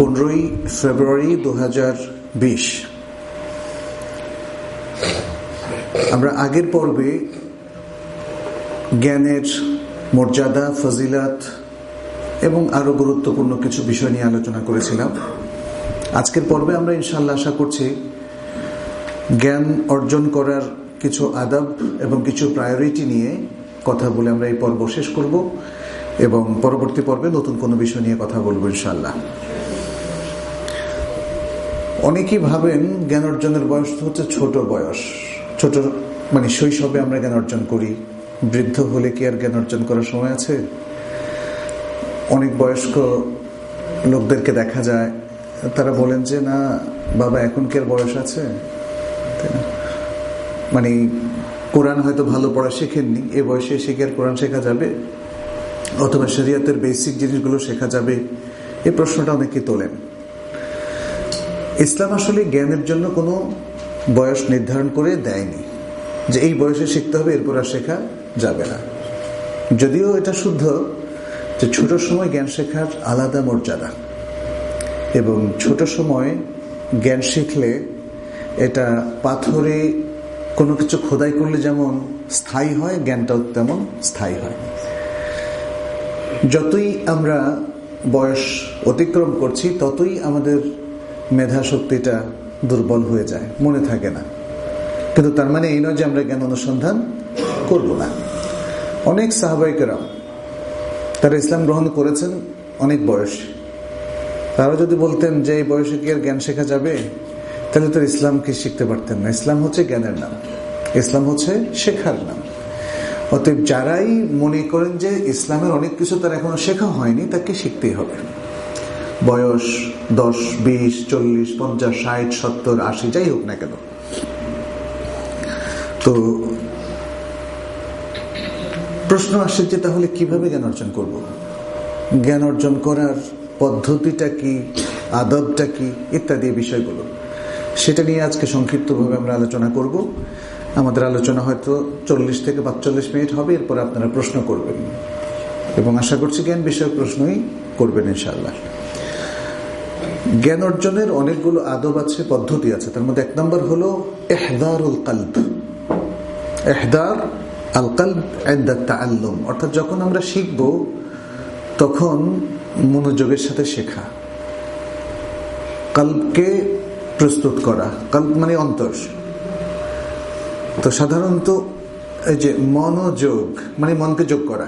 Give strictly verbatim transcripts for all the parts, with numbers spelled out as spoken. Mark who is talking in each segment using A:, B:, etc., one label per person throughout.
A: পনেরোই ফেব্রুয়ারি দু হাজার বিশ। আমরা আগের পর্বে জ্ঞানের মর্যাদা, ফজিলাত এবং আরো গুরুত্বপূর্ণ কিছু বিষয় নিয়ে আলোচনা করেছিলাম। আজকের পর্বে আমরা ইনশাআল্লাহ আশা করছি জ্ঞান অর্জন করার কিছু আদব এবং কিছু প্রায়োরিটি নিয়ে কথা বলে আমরা এই পর্ব শেষ করব এবং পরবর্তী পর্বে নতুন কোনো বিষয় নিয়ে কথা বলবো ইনশাআল্লাহ। অনেকেই ভাবেন জ্ঞান অর্জনের বয়স হচ্ছে ছোট বয়স, ছোট মানে শৈশবে আমরা জ্ঞান অর্জন করি, বৃদ্ধ হলে কি আর জ্ঞান অর্জন করার সময় আছে? অনেক বয়স্ক লোকদেরকে দেখা যায়, তারা বলেন যে না বাবা এখন কি আর বয়স আছে, মানে কোরআন হয়তো ভালো পড়া শেখেননি, এ বয়সে এসে কি আর কোরআন শেখা যাবে, অথবা শরিয়তের বেসিক জিনিসগুলো শেখা যাবে? এই প্রশ্নটা অনেকে তোলেন। ইসলাম আসলে জ্ঞানের জন্য কোনো বয়স নির্ধারণ করে দেয়নি যে এই বয়সে শিখতে হবে, এরপর আর শেখা যাবে না। যদিও এটা শুদ্ধ যে ছোট সময় জ্ঞান শেখার আলাদা মর্যাদা, এবং ছোট সময় জ্ঞান শিখলে এটা পাথরে কোনো কিছু খোদাই করলে যেমন স্থায়ী হয়, জ্ঞানটাও তেমন স্থায়ী হয়। যতই আমরা বয়স অতিক্রম করছি ততই আমাদের মেধা শক্তিটা দুর্বল হয়ে যায়, মনে থাকে না। কিন্তু তার মানে এই নয় যে আমরা জ্ঞান অনুসন্ধান করব না। অনেক সাহাবায়ে কেরাম তারা ইসলাম গ্রহণ করেছেন অনেক বয়সে, তারা যদি বলতেন যে এই বয়সে কি আর জ্ঞান শেখা যাবে, তাহলে তো ইসলামকে শিখতে পারতেন না। ইসলাম হচ্ছে জ্ঞানের নাম, ইসলাম হচ্ছে শেখার নাম। অতএব যারাই মনে করেন যে ইসলামের অনেক কিছু তার এখনো শেখা হয়নি, তাকে শিখতেই হবে। বয়স দশ, বিশ, চল্লিশ, পঞ্চাশ, ষাট, সত্তর, আশি, যাই হোক না কেন। তো প্রশ্ন আসে যে তাহলে কিভাবে জ্ঞান অর্জন করব? জ্ঞান অর্জন করার পদ্ধতিটা কি, আদবটা কি, ইত্যাদি বিষয়গুলো, সেটা নিয়ে আজকে সংক্ষিপ্তভাবে আমরা আলোচনা করব। আমাদের আলোচনা হয়তো চল্লিশ থেকে পাঁচচল্লিশ মিনিট হবে, এরপর আপনারা প্রশ্ন করবেন এবং আশা করছি জ্ঞান বিষয়ক প্রশ্নই করবেন ইনশাআল্লাহ। জ্ঞান অর্জনের অনেকগুলো আদব আছে, পদ্ধতি আছে। তার মধ্যে এক নম্বর হলো ইহদারুল কলব। ইহদার আল কলব ইনদা তাআল্লুম, অর্থাৎ যখন আমরা শিখব তখন মনোযোগের সাথে শেখা, কলবকে প্রস্তুত করা। কলব মানে অন্তর। তো সাধারণত এই যে মনোযোগ মানে মনকে যোগ করা,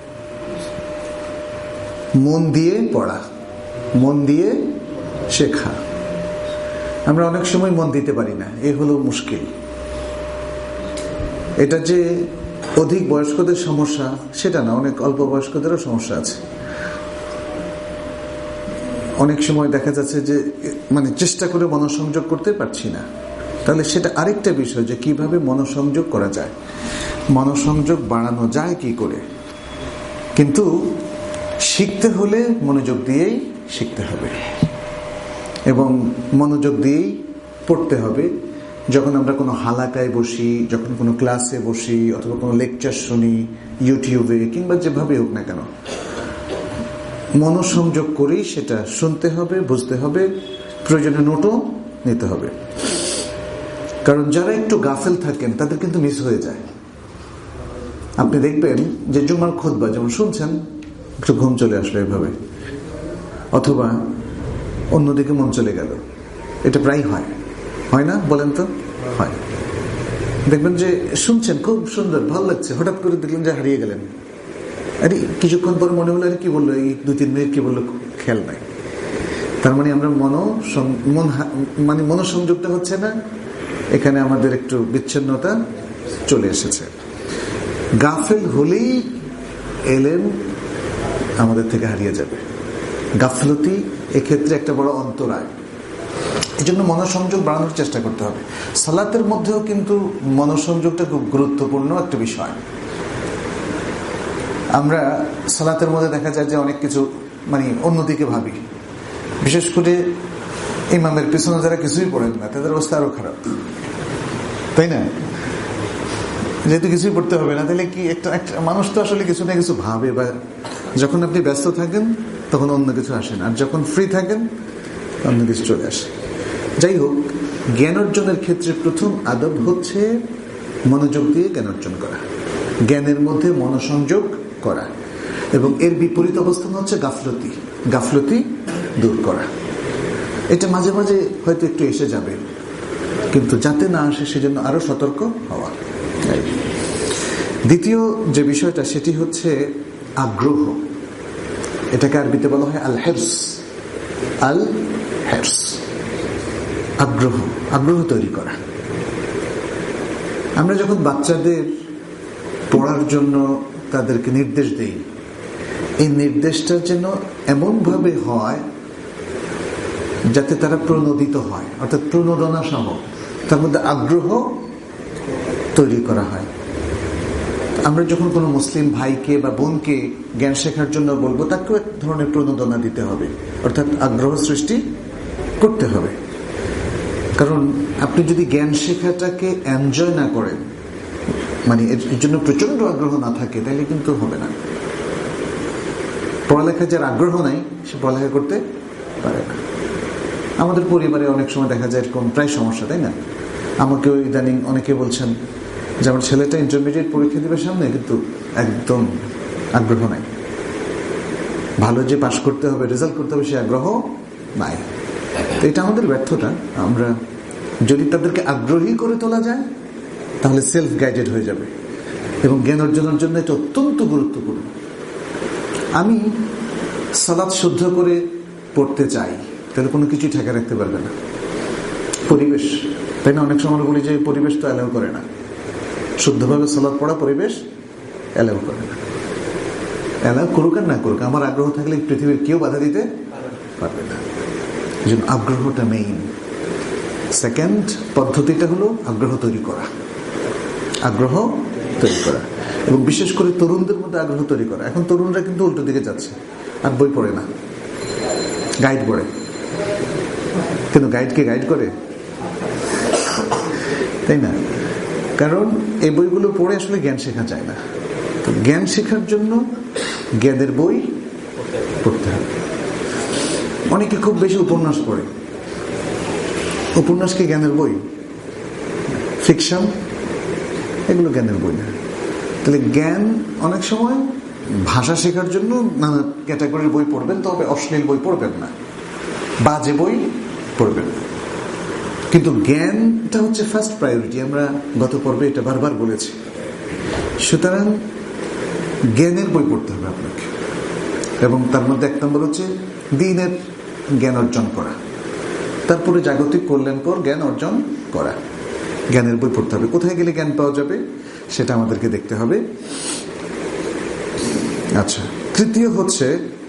A: মন দিয়ে পড়া, মন দিয়ে শেখা। আমরা অনেক সময় মন দিতে পারি না, এই হলো মুশকিল। এটা যে অধিক বয়স্কদের সমস্যা সেটা না, অনেক অল্প বয়স্কদেরও সমস্যা আছে। অনেক সময় দেখা যাচ্ছে যে মানে চেষ্টা করে মনোসংযোগ করতে পারছি না। তাহলে সেটা আরেকটা বিষয় যে কিভাবে মনোসংযোগ করা যায়, মনোসংযোগ বাড়ানো যায় কি করে। কিন্তু শিখতে হলে মনোযোগ দিয়েই শিখতে হবে এবং মনোযোগ দিয়েই পড়তে হবে। যখন আমরা কোনো হালাকায় বসি, যখন কোনো ক্লাসে বসি, অথবা কোনো লেকচার শুনি ইউটিউবে কিংবা যেভাবে হোক না কেন, মনোসংযোগ করেই সেটা শুনতে হবে, বুঝতে হবে, প্রয়োজনে নোটও নিতে হবে। কারণ যারা একটু গাফেল থাকেন তাদের কিন্তু মিস হয়ে যায়। আপনি দেখবেন যে জুমার খুতবা যেমন শুনছেন, একটু ঘুম চলে আসলো এভাবে, অথবা অন্যদিকে মন চলে গেল। এটা প্রায় হয়, হয় না? বলেন তো। হয়। দেখবেন যে শুনছেন খুব সুন্দর, ভালো লাগছে, হঠাৎ করে দেখলেন যে হারিয়ে গেলেন। আরে কিছুক্ষণ পর মনে হলো আরে কি বললো, এই দুই তিন মিনিট কি বললো খেয়াল নাই। তার মানে আমরা মনো মন মানে মনোসংযোগটা হচ্ছে না, এখানে আমাদের একটু বিচ্ছিন্নতা চলে এসেছে। গাফেল হলেই এলেম আমাদের থেকে হারিয়ে যাবে। গাফলতি এক্ষেত্রে একটা বড় অন্তরায়। এই জন্য মনোসংযোগ বাড়ানোর চেষ্টা করতে হবে। সালাতের মধ্যেও কিন্তু মনোসংযোগটা খুব গুরুত্বপূর্ণ একটা বিষয়। আমরা সালাতের মধ্যে দেখা যায় যে অনেক কিছু মানে অন্যদিকে ভাবি, বিশেষ করে ইমামের পিছনে যারা কিছুই পড়েন না তাদের অবস্থা আরো খারাপ, তাই না? যেহেতু কিছুই পড়তে হবে না, তাহলে কি একটা একটা মানুষ তো আসলে কিছু না কিছু ভাবে। বা যখন আপনি ব্যস্ত থাকেন তখন অন্য কিছু আসে না, আর যখন ফ্রি থাকেন অন্য কিছু চলে আসে। যাই হোক, জ্ঞান অর্জনের ক্ষেত্রে প্রথম আদব হচ্ছে মনোযোগ দিয়ে জ্ঞান অর্জন করা, জ্ঞানের মধ্যে মনোসংযোগ করা, এবং এর বিপরীত অবস্থান হচ্ছে গাফলতি, গাফলতি দূর করা। এটা মাঝে মাঝে হয়তো একটু এসে যাবে, কিন্তু যাতে না আসে সেজন্য আরো সতর্ক হওয়া। দ্বিতীয় যে বিষয়টা সেটি হচ্ছে আগ্রহ। এটাকে আরবিতে বলা হয় আল হিরস, আল হিরস, আগ্রহ, আগ্রহ তৈরি করা। আমরা যখন বাচ্চাদের পড়ার জন্য তাদেরকে নির্দেশ দেই, এই নির্দেশটা যেন এমন ভাবে হয় যাতে তারা প্রণোদিত হয়, অর্থাৎ প্রণোদনা সহ তার মধ্যে আগ্রহ তৈরি করা হয়। আমরা যখন কোনো মুসলিম ভাইকে বা বোনকে জ্ঞান শেখার জন্য বলবো, তাকেও এক ধরনের প্রণোদনা দিতে হবে, অর্থাৎ আগ্রহ সৃষ্টি করতে হবে। কারণ আপনি যদি জ্ঞান শেখাটাকে এনজয় না করেন, মানে এর জন্য প্রচন্ড আগ্রহ না থাকে, তাহলে কিন্তু হবে না। পড়ালেখার যার আগ্রহ নাই সে পড়ালেখা করতে পারে না। আমাদের পরিবারে অনেক সময় দেখা যায় এরকম প্রায় সমস্যা, তাই না? আমাকেও ইদানিং অনেকে বলছেন যে আমার ছেলেটা ইন্টারমিডিয়েট পরীক্ষা দিবে সামনে, কিন্তু একদম আগ্রহ নাই, ভালো যে পাশ করতে হবে, রেজাল্ট করতে হবে, সে আগ্রহ নাই। তো এটা আমাদের ব্যর্থতা। আমরা যদি তাদেরকে আগ্রহী করে তোলা যায় তাহলে সেলফ গাইডেড হয়ে যাবে, এবং জ্ঞান অর্জনের জন্য এটা অত্যন্ত গুরুত্বপূর্ণ। আমি সালাত শুদ্ধ করে পড়তে চাই, তাহলে কোনো কিছুই ঠেকা রাখতে পারবে না। পরিবেশ, তাই না? অনেক সময় বলি যে পরিবেশ তো অ্যালাউ করে না, শুদ্ধভাবে সালাত পড়া পরিবেশ অ্যালাউ করে না। অ্যালাউ করুক আর না করুক, আমার আগ্রহ থাকলে পৃথিবীর কেউ বাধা দিতে পারবে না। এই জন্য আগ্রহটা মেইন। সেকেন্ড পদ্ধতিটা হলো আগ্রহ তৈরি করা, আগ্রহ তৈরি করা, এবং বিশেষ করে তরুণদের মধ্যে আগ্রহ তৈরি করা। এখন তরুণরা কিন্তু উল্টো দিকে যাচ্ছে, আর বই পড়ে না, গাইড পড়ে। কিন্তু গাইডকে গাইড করে, তাই না? কারণ এই বইগুলো পড়ে আসলে জ্ঞান শেখা যায় না। তো জ্ঞান শেখার জন্য জ্ঞানের বই পড়তে হবে। অনেকে খুব বেশি উপন্যাস পড়ে। উপন্যাস কি জ্ঞানের বই? ফিকশন এগুলো জ্ঞানের বই না। তাহলে জ্ঞান অনেক সময় ভাষা শেখার জন্য নানা ক্যাটাগরির বই পড়বেন, তবে অশ্লীল বই পড়বেন না, বাজে বই পড়বেন না। কিন্তু জ্ঞানটা হচ্ছে ফার্স্ট প্রায়োরিটি। আমরা গত পর্বে এটা বারবার বলেছি। সুতরাং জ্ঞানের বই পড়তে হবে আপনাকে, এবং তার মধ্যে এক নম্বর হচ্ছে দ্বীনের জ্ঞান অর্জন করা, তারপরে জাগতিক কল্যাণকর জ্ঞান অর্জন করা। জ্ঞানের বই পড়তে হবে। কোথায় গেলে জ্ঞান পাওয়া যাবে সেটা আমাদেরকে দেখতে হবে। আচ্ছা, তৃতীয় হচ্ছে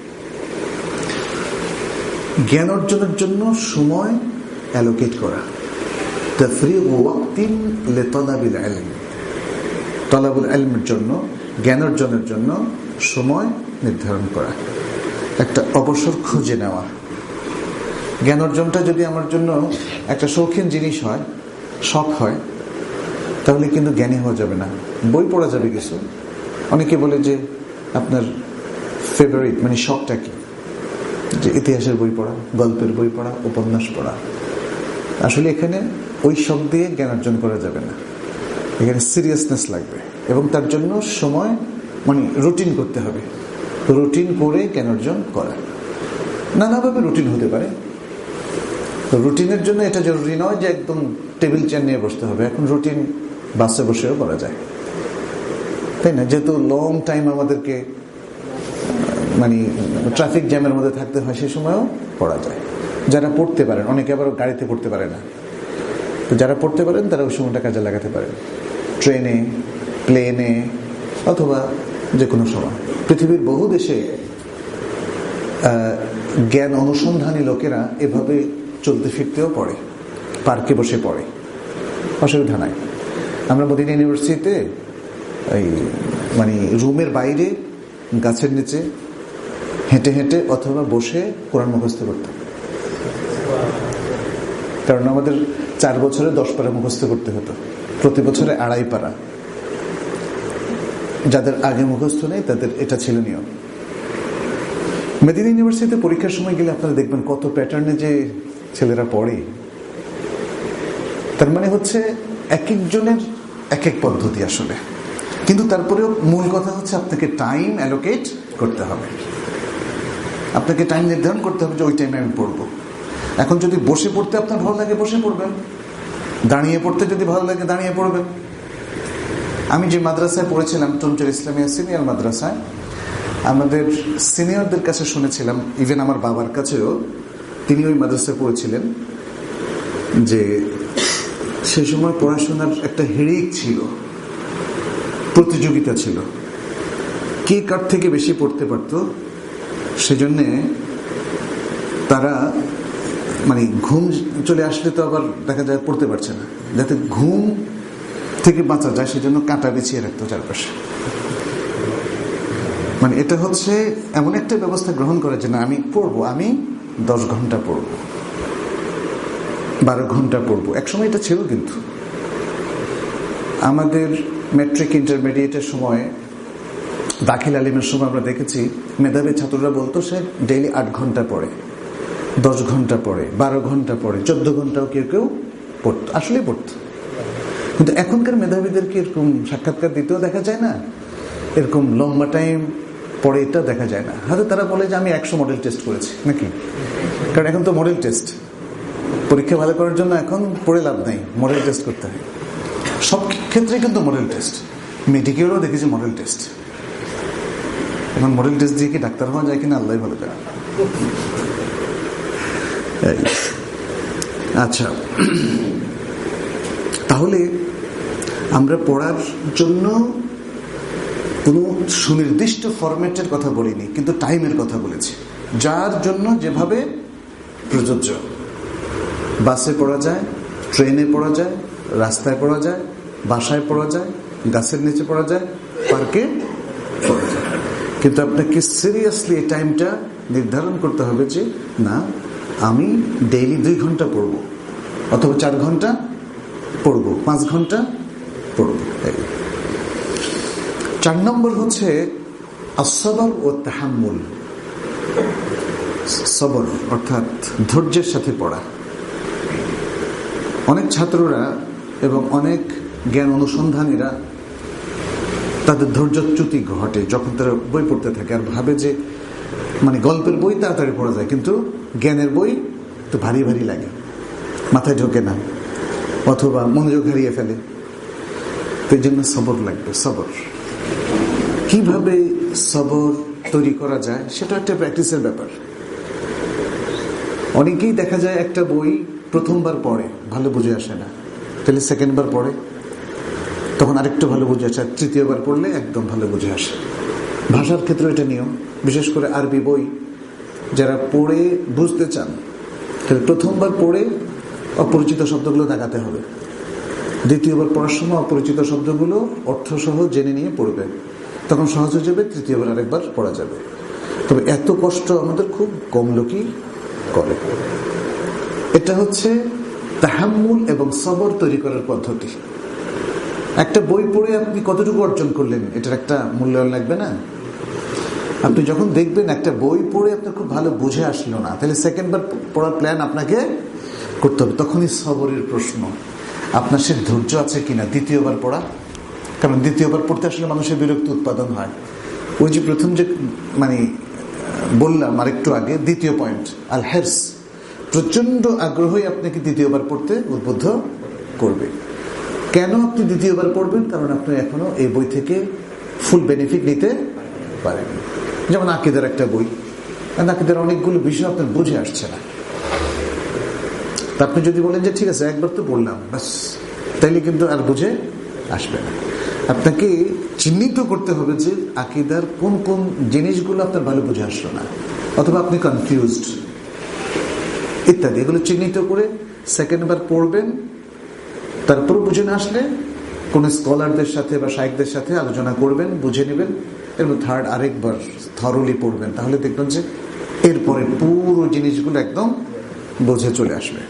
A: জ্ঞান অর্জনের জন্য সময় অ্যালোকেট করা। তাফরিগ ওয়াক্তিন লিতালাবিল ইলম, তালাবুল ইলমের জন্য, জ্ঞান অর্জনের জন্য সময় নির্ধারণ করা, একটা অবসর খুঁজে নেওয়া। জ্ঞান অর্জনটা যদি আমার জন্য একটা শৌখিন জিনিস হয়, শখ হয়, তাহলে কিন্তু জ্ঞানী হওয়া যাবে না। বই পড়া যাবে কিছু। অনেকে বলে যে আপনার ফেভারিট মানে শখটা কি, যে ইতিহাসের বই পড়া, গল্পের বই পড়া, উপন্যাস পড়া। আসলে এখানে ওই শখ দিয়ে জ্ঞান অর্জন করা যাবে না। এখানে সিরিয়াসনেস লাগবে, এবং তার জন্য সময় মানে রুটিন করতে হবে। রুটিন করে জ্ঞান অর্জন করা নানাভাবে রুটিন হতে পারে। তো রুটিনের জন্য এটা জরুরি নয় যে একদম টেবিল চেয়ার নিয়ে বসতে হবে। এখন রুটিন বাসে বসেও করা যায়, তাই না? যেহেতু লং টাইম আমাদেরকে মানে ট্রাফিক জ্যামের মধ্যে থাকতে হয়, সেই সময়ও পড়া যায়। যারা পড়তে পারেন, অনেকে আবার গাড়িতে পড়তে পারে না, তো যারা পড়তে পারেন তারা ওই সময়টা কাজে লাগাতে পারেন, ট্রেনে, প্লেনে, অথবা যে কোনো সময়। পৃথিবীর বহু দেশে জ্ঞান অনুসন্ধানী লোকেরা এভাবে চলতে ফিরতেও পড়ে, পার্কে বসে পড়ে, অসুবিধা নাই। আমরা মদিনা ইউনিভার্সিটিতে এই মানে রুমের বাইরে গাছের নিচে হেঁটে হেঁটে অথবা বসে কোরআন মুখস্থ করতাম। কারণ আমাদের চার বছরে দশ পারা মুখস্থ করতে হতো, প্রতি বছরে আড়াই পারা। যাদের আগে মুখস্থ নেই তাদের এটা ছিল নিয়ম। মদিনা ইউনিভার্সিটিতে পরীক্ষার সময় গেলে আপনারা দেখবেন কত প্যাটার্নে যে ছেলেরা পড়ে। তার মানে হচ্ছে এক একজনের এক এক পদ্ধতি আসলে, কিন্তু তারপরেও মূল কথা হচ্ছে আপনাকে টাইম অ্যালোকেট করতে হবে, আপনাকে টাইম নির্ধারণ করতে হবে যে ওই টাইমে আমি পড়বো। এখন যদি বসে পড়তে আপনার ভালো লাগে বসে পড়বেন, দাঁড়িয়ে পড়তে যদি ভালো লাগে দাঁড়িয়ে পড়বেন। আমি যে মাদ্রাসায় পড়েছিলাম টুনচুর ইসলামিয়া সিনিয়র মাদ্রাসায়, আমাদের সিনিয়রদের কাছে শুনেছিলাম, ইভেন আমার বাবার কাছেও, তিনি ওই মাদ্রাসায় পড়েছিলেন, যে সেই সময় পড়াশোনার একটা হিড়িক ছিল, প্রতিযোগিতা ছিল, কে কার থেকে বেশি পড়তে পারত। সেজন্যে তারা মানে ঘুম চলে আসলে তো আবার দেখা যায় পড়তে পারছে না, যাতে ঘুম থেকে বাঁচা যায় সেজন্য কাঁটা বিছিয়ে রাখতো চারপাশে। মানে এটা হচ্ছে এমন একটা ব্যবস্থা গ্রহণ করে যে না আমি পড়বো, আমি দশ ঘন্টা পড়বো, বারো ঘন্টা পড়বো। একসময় এটা ছিল, কিন্তু আমাদের ম্যাট্রিক ইন্টারমিডিয়েটের সময়, দাখিল আলিমের সময় আমরা দেখেছি মেধাবী ছাত্ররা বলতো সে ডেইলি আট ঘন্টা পড়ে, দশ ঘন্টা পড়ে, বারো ঘন্টা পড়ে, চোদ্দ ঘন্টাও কেউ কেউ পড়তো, আসলে পড়তো। কিন্তু এখনকার মেধাবীদেরকে এরকম সাক্ষাৎকার দিতেও দেখা যায় না, এরকম লম্বা টাইম পড়ে এটা দেখা যায় না। হয়তো তারা বলে যে আমি একশো মডেল টেস্ট করেছি নাকি, কারণ এখন তো মডেল টেস্ট, পরীক্ষা ভালো করার জন্য এখন পড়ে লাভ নাই, মডেল টেস্ট করতে হয়। সব ক্ষেত্রে কিন্তু মডেল টেস্ট, মেডিকেলও দেখেছি মডেল টেস্ট। এখন মডেল টেস্ট দিয়ে কি ডাক্তার হওয়া যায় কিনা আল্লাহ ভালো জানে। আচ্ছা, তাহলে আমরা পড়ার জন্য কোনো সুনির্দিষ্ট ফরম্যাটের কথা বলিনি, কিন্তু টাইমের কথা বলেছি, যার জন্য যেভাবে প্রযোজ্য। বাসে পড়া যায়, ট্রেনে পড়া যায়, রাস্তায় পড়া যায়, বাসায় পড়া যায়, গাছের নিচে পড়া যায়, পার্কে পড়া যায়। কিন্তু আপনাকে সিরিয়াসলি এই টাইমটা নির্ধারণ করতে হবে যে না আমি ডেইলি দুই ঘন্টা পড়ব, অথবা চার ঘন্টা পড়ব, পাঁচ ঘন্টা পড়ব। চার নম্বর হচ্ছে আসসাবর ও তাহাম্মুল। সবর অর্থাৎ ধৈর্যের সাথে পড়া। অনেক ছাত্ররা এবং অনেক জ্ঞান অনুসন্ধানীরা তাদের ধৈর্যচ্যুতি ঘটে যখন তারা বই পড়তে থাকে, আর ভাবে যে মানে গল্পের বই তাড়াতাড়ি পড়া যায়, কিন্তু জ্ঞানের বই তো ভারী ভারী লাগে, মাথায় ঢোকে না, অথবা মনোযোগ হারিয়ে ফেলে। তো এই জন্য সবর লাগবে। সবর কিভাবে সবর তৈরি করা যায় সেটা একটা প্র্যাকটিসের ব্যাপার। অনেকেই দেখা যায় একটা বই প্রথমবার পড়ে ভালো বুঝে আসে না, তাহলে সেকেন্ড বার পড়ে, তখন আরেকটু ভালো বুঝে আসে, আর তৃতীয়বার পড়লে একদম ভালো বুঝে আসে। ভাষার ক্ষেত্রে এটা নিয়ম, বিশেষ করে আরবি বই যারা পড়ে বুঝতে চান তাহলে প্রথমবার পড়ে অপরিচিত শব্দগুলো দাগাতে হবে, দ্বিতীয়বার পড়ার সময় অপরিচিত শব্দগুলো অর্থসহ জেনে নিয়ে পড়বে, তখন সহজ হয়ে যাবে, তৃতীয়বার আরেকবার পড়া যাবে। তবে এত কষ্ট আমাদের খুব কম লোকই করে। এটা হচ্ছে তাহাম্মুল এবং সবর তৈরি করার পদ্ধতি। একটা বই পড়ে আপনি কতটুকু অর্জন করলেন এটার একটা মূল্যায়ন লাগবে না? আপনি যখন দেখবেন একটা বই পড়ে আপনার খুব ভালো বুঝে আসলো না, তাহলে সেকেন্ড বার পড়ার প্ল্যান আপনাকে করতে হবে। তখনই সবরের প্রশ্ন, আপনার সে ধৈর্য আছে কিনা দ্বিতীয়বার পড়া। কারণ দ্বিতীয়বার পড়তে আসলে মানুষের বিরক্তি উৎপাদন হয়। ওই যে প্রথম যে মানে বললাম আর একটু আগে, দ্বিতীয় পয়েন্ট আল হেরস, প্রচন্ড আগ্রহই আপনাকে দ্বিতীয়বার পড়তে উদ্বুদ্ধ করবে। কেন আপনি দ্বিতীয়বার পড়বেন? কারণ আপনি এখনো এই বই থেকে ফুল বেনিফিট নিতে পারেন। যেমন আকীদার একটা বই, আকীদার অনেকগুলো বিষয় আপনার বুঝে আসছে না, তা আপনি যদি বলেন যে ঠিক আছে একবার তো পড়লাম ব্যাস, তাইলে কিন্তু আর বুঝে আসবে না। আপনাকে চিহ্নিত করতে হবে যে আকীদার কোন কোন জিনিসগুলো আপনার ভালো বুঝে আসলো না, অথবা আপনি কনফিউজড ইত্যাদি। এগুলো চিহ্নিত করে সেকেন্ড বার পড়বেন, তারপর বুঝে না আসলে কোন স্কলারদের সাথে বা শাইখদের সাথে আলোচনা করবেন, বুঝে নেবেন, এরপর থার্ড আরেকবার থরলি পড়বেন, তাহলে দেখবেন যে এরপরে পুরো জিনিসগুলো একদম বুঝে চলে আসবে।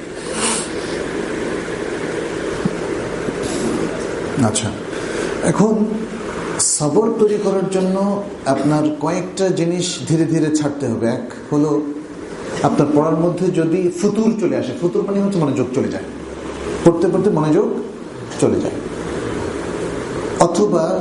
A: আচ্ছা, এখন সবর তৈরি করার জন্য আপনার কয়েকটা জিনিস ধীরে ধীরে ছাড়তে হবে। এক হলো আপনার পড়ার মধ্যে যদি ফুতুর চলে আসে, ফুতুর মানে হচ্ছে মনোযোগ চলে যায়, পড়তে পড়তে মনোযোগ চলে যায়, অথবা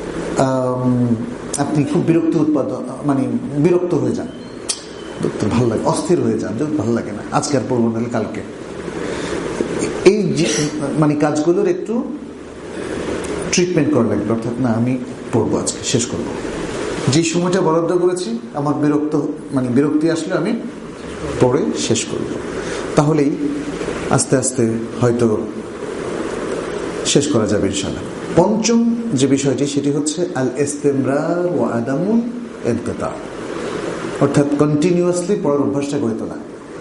A: আপনি খুব বিরক্ত উৎপাদন মানে বিরক্ত হয়ে যান, ভালো লাগে, অস্থির হয়ে যান, যদি ভালো লাগে না, আজকে আর পড়বো না কালকে, এই মানে কাজগুলোর একটু ট্রিটমেন্ট করা লাগবে। অর্থাৎ না, আমি পড়বো, আজকে শেষ করবো, যে সময়টা বরাদ্দ করেছি আমার বিরক্ত মানে বিরক্তি আসলে আমি পড়ে শেষ করব, তাহলেই আস্তে আস্তে হয়তো শেষ করা যাবে ইনশাআল্লাহ। পঞ্চম যে বিষয়টি সেটি হচ্ছে আল ইস্তিমরার ওয়া আদামুল ইনকিতা, অর্থাৎ কন্টিনিউয়াসলি পড়ার অভ্যাসটা গড়ে তোলা।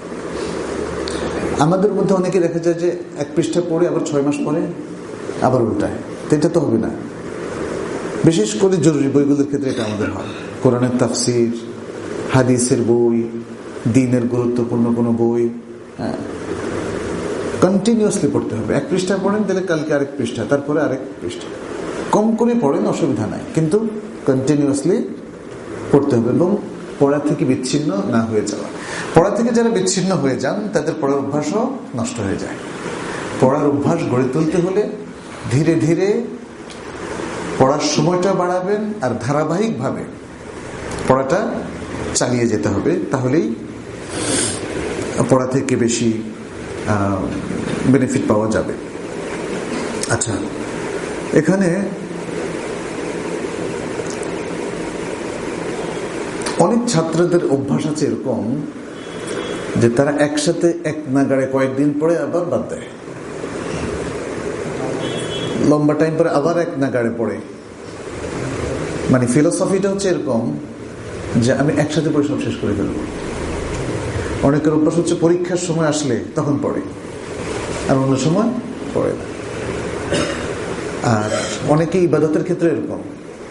A: আমাদের মধ্যে অনেকে দেখা যায় যে এক পৃষ্ঠা পড়ে আবার ছয় মাস পরে আবার উল্টায়, তো এটা তো হবে না। বিশেষ করে জরুরি বইগুলোর ক্ষেত্রে এটা আমাদের হয়, কোরআনের তাফসির, হাদিসের বই, দ্বীনের গুরুত্বপূর্ণ কোনো বই, হ্যাঁ, কন্টিনিউয়াসলি পড়তে হবে। এক পৃষ্ঠা পড়েন, তাহলে কালকে আরেক পৃষ্ঠা, তারপরে আরেক পৃষ্ঠা, কম করে পড়েন অসুবিধা নাই, কিন্তু কন্টিনিউয়াসলি পড়তে হবে এবং পড়া থেকে বিচ্ছিন্ন না হয়ে যাওয়া। পড়া থেকে যারা বিচ্ছিন্ন হয়ে যান তাদের পড়ার অভ্যাসও নষ্ট হয়ে যায়। পড়ার অভ্যাস গড়ে তুলতে হলে ধীরে ধীরে পড়ার সময়টা বাড়াবেন আর ধারাবাহিকভাবে পড়াটা চালিয়ে যেতে হবে, তাহলেই পড়া থেকে বেশি বেনিফিট পাওয়া যাবে। আচ্ছা, এখানে অনেক ছাত্রদের অভ্যাস আছে এরকম যে তারা একসাথে এক নাগাড়ে কয়েকদিন পরে আবার বাদ দেয়, লম্বা টাইম পরে আবার এক নাগাড়ে পড়ে। মানে ফিলোসফিটা হচ্ছে এরকম যে আমি একসাথে পড়ে সব শেষ করে ফেলবো। অনেকের অভ্যাস হচ্ছে পরীক্ষার সময় আসলে তখন পড়ে, আর অন্য সময় পড়ে না। আর অনেকে ইবাদতের ক্ষেত্রে এরকম,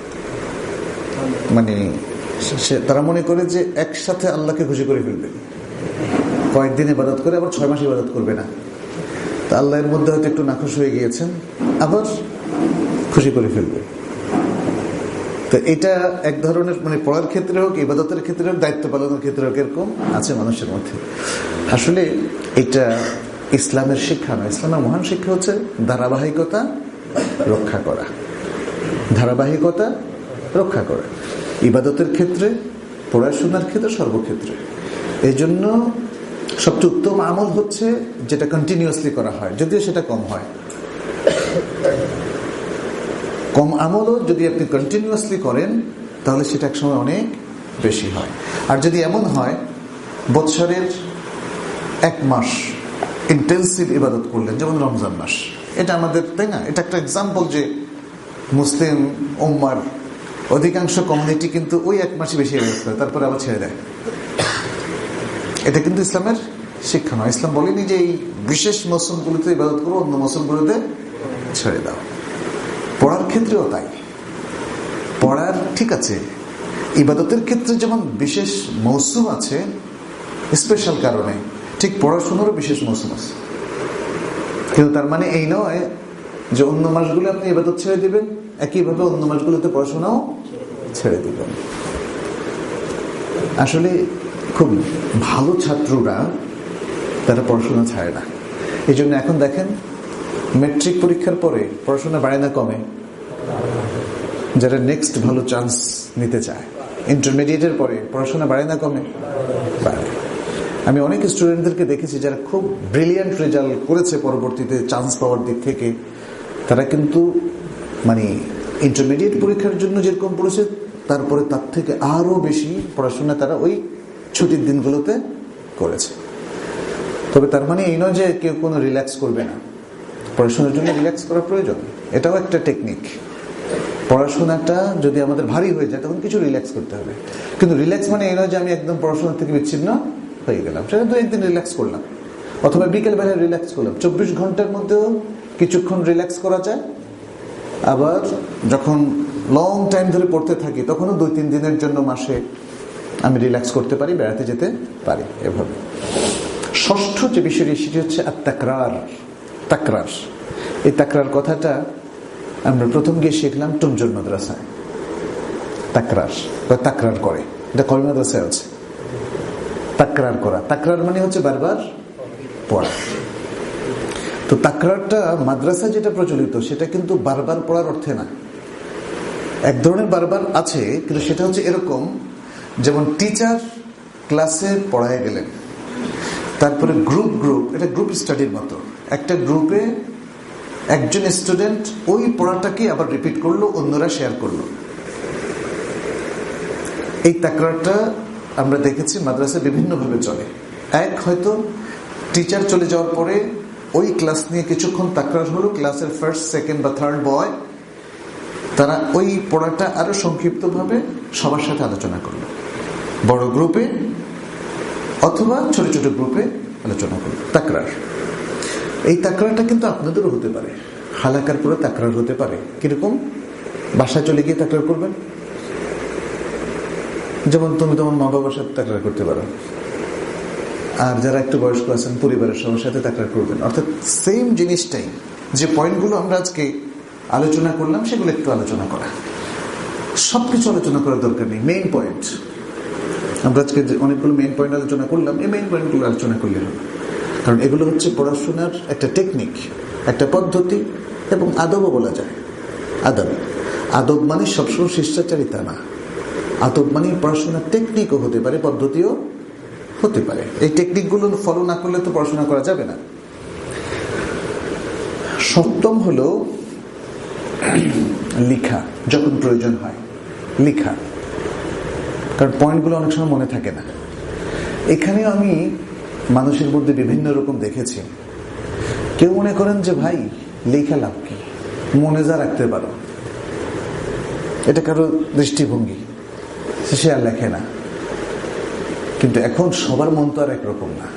A: মানে তারা মনে করে যে একসাথে আল্লাহকে খুশি করে ফেলবে, কয়েকদিন ইবাদত করে আবার ছয় মাস ইবাদত করবে না, তা আল্লাহর মধ্যে হয়তো একটু নাখুশ হয়ে গিয়েছেন, আবার খুশি করে ফেলবে। তো এটা এক ধরনের, মানে পড়ার ক্ষেত্রে হোক, ইবাদতের ক্ষেত্রে হোক, দায়িত্ব পালনের ক্ষেত্রে হোক, এরকম আছে মানুষের মধ্যে। আসলে এটা ইসলামের শিক্ষা নয়। ইসলামের মহান শিক্ষা হচ্ছে ধারাবাহিকতা রক্ষা করা, ধারাবাহিকতা রক্ষা করা ইবাদতের ক্ষেত্রে, পড়াশোনার ক্ষেত্রে, সর্বক্ষেত্রে। এই জন্য সবচেয়ে উত্তম আমল হচ্ছে যেটা কন্টিনিউয়াসলি করা হয়, যদিও সেটা কম হয়। কম আমলও যদি আপনি কন্টিনিউয়াসলি করেন তাহলে সেটা একসময় অনেক বেশি হয়। আর যদি এমন হয় বছরের এক মাস ইন্টেন্সিভ ইবাদত করলেন, যেমন রমজান মাস, এটা আমাদের, তাই না, এটা একটা এক্সাম্পল যে মুসলিম উম্মার অধিকাংশ কমিউনিটি কিন্তু ওই এক মাসে বেশি ইবাদত করে, তারপরে আবার ছেড়ে দেয়। এটা কিন্তু ইসলামের শিক্ষা নয়। ইসলাম বলেনি যে এই বিশেষ মৌসুমগুলোতে ইবাদত করো, অন্য মৌসুমগুলোতে ছেড়ে দাও। পড়ার ক্ষেত্রেও তাই। পড়ার ঠিক আছে, ইবাদতের ক্ষেত্রে যেমন বিশেষ মৌসুম আছে স্পেশাল কারণে, ঠিক পড়াশোনারও বিশেষ মৌসুম আছে। কিন্তু তার মানে এই নয় যে অন্য মাসগুলো আপনি ইবাদত ছেড়ে দিবেন, একইভাবে অন্য মাসগুলোতে পড়াশোনাও ছেড়ে দিবেন। আসলে খুব ভালো ছাত্ররা তারা পড়াশোনা ছাড়ে না। এই জন্য এখন দেখেন ম্যাট্রিক পরীক্ষার পরে পড়াশোনা বাড়ে না কমে? যারা নেক্সট ভালো চান্স নিতে চায়, ইন্টারমিডিয়েটের পরে পড়াশোনা বাড়ে না কমে? বাড়ে। আমি অনেক স্টুডেন্টদেরকে দেখেছি যারা খুব ব্রিলিয়ান্ট রেজাল্ট করেছে পরবর্তীতে চান্স পাওয়ার দিক থেকে, তারা কিন্তু মানে ইন্টারমিডিয়েট পরীক্ষার জন্য যেরকম পড়েছে তারপরে তার থেকে আরো বেশি পড়াশোনা তারা ওই ছুটির দিনগুলোতে করেছে। তবে তার মানে এই নয় যে কেউ কোনো রিল্যাক্স করবে না। পড়াশোনার জন্য রিল্যাক্স করা প্রয়োজন, এটাও একটা টেকনিক। পড়াশোনাটা যদি আমাদের ভারী হয়ে যায় তখন কিছু রিল্যাক্স করতে হবে, কিন্তু রিল্যাক্স মানে এই নয় যে আমি একদম পড়াশোনা থেকে বিচ্ছিন্ন হয়ে গেলাম। সেটা দু একদিন রিল্যাক্স করলাম, অথবা বিকেল বেলায় রিল্যাক্স করলাম। চব্বিশ ঘন্টার মধ্যেও কিছুক্ষণ রিল্যাক্স করা যায়। আবার যখন লং টাইম ধরে পড়তে থাকি তখনও দুই তিন দিনের জন্য মাসে আমি রিল্যাক্স করতে পারি, বেড়াতে যেতে পারি, এভাবে। ষষ্ঠ যে বিষয়টি সেটি হচ্ছে তাকরার। তাকরার, এই তাকরার কথাটা আমরা প্রথম গিয়ে শিখলাম টুমজুর মাদ্রাসায়। তাকরার বা তাকরার করে, এটা কওমি মাদ্রাসায় আছে। তাকরার করা, তাকরার মানে হচ্ছে বারবার পড়া। তো তাকরারটা মাদ্রাসা যেটা প্রচলিত সেটা কিন্তু বারবার পড়ার অর্থে না। এক ধরনের বারবার আছে, কিন্তু সেটা হচ্ছে এরকম, যেমন টিচার ক্লাসে পড়ায় গেলেন, তারপরে গ্রুপ গ্রুপ এটা গ্রুপ স্টাডির মতো, একটা গ্রুপে একজন স্টুডেন্ট ওই পড়াটাকে আবার রিপিট করলো, অন্যরা শেয়ার করলো। এই তাকরারটা আমরা দেখেছি মাদ্রাসায় বিভিন্নভাবে চলে। এক, হয়তো টিচার চলে যাওয়ার পরে ওই ক্লাস নিয়ে কিছুক্ষণ তাকরার হলো, ক্লাসের ফার্স্ট সেকেন্ড বা থার্ড বয় তারা ওই পড়াটা আরো সংক্ষিপ্তভাবে সবার সাথে আলোচনা করলো, বড় গ্রুপে অথবা ছোট ছোট গ্রুপে আলোচনা করলো। তাকরার, এই তাকরারটা কিন্তু আপনাদেরও হতে পারে, হালাকার পরে তাকরার হতে পারে। কিরকম? বাসায় চলে গিয়ে তাকরার করবেন, যেমন তুমি তোমার মা বাবার সাথে তাকরার করতে পারো, আর যারা একটু বয়স্ক আছেন পরিবারের সবার সাথে তাকরার করবেন। অর্থাৎ সেম জিনিসটাই, যে পয়েন্টগুলো আমরা আজকে আলোচনা করলাম সেগুলো একটু আলোচনা করা। সবকিছু আলোচনা করার দরকার নেই, মেইন পয়েন্ট। আমরা আজকে অনেকগুলো মেইন পয়েন্ট আলোচনা করলাম, এই মেইন পয়েন্টগুলো আলোচনা করলে হবে। কারণ এগুলো হচ্ছে পড়াশোনার একটা টেকনিক, একটা পদ্ধতি, এবং আদবও বলা যায়। আদব, আদব মানে সবসময় শিষ্টাচারিতা না, আদব মানে পড়াশোনার টেকনিকও হতে পারে, পদ্ধতিও হতে পারে। এই টেকনিকগুলো ফলো না করলে তো পড়াশোনা করা যাবে না। সপ্তম হলো লিখা, যখন প্রয়োজন হয় লিখা, কারণ পয়েন্টগুলো অনেক সময় মনে থাকে না। এখানে আমি মানুষের মধ্যে বিভিন্ন রকম দেখেছি। কেউ মনে করেন যে ভাই লেখা লাভ কি, মনে যা রাখতে পারো, এটা কারো দৃষ্টিভঙ্গি, সে আর লেখে না। কিন্তু এখন সবার মন তো আর একরকম না,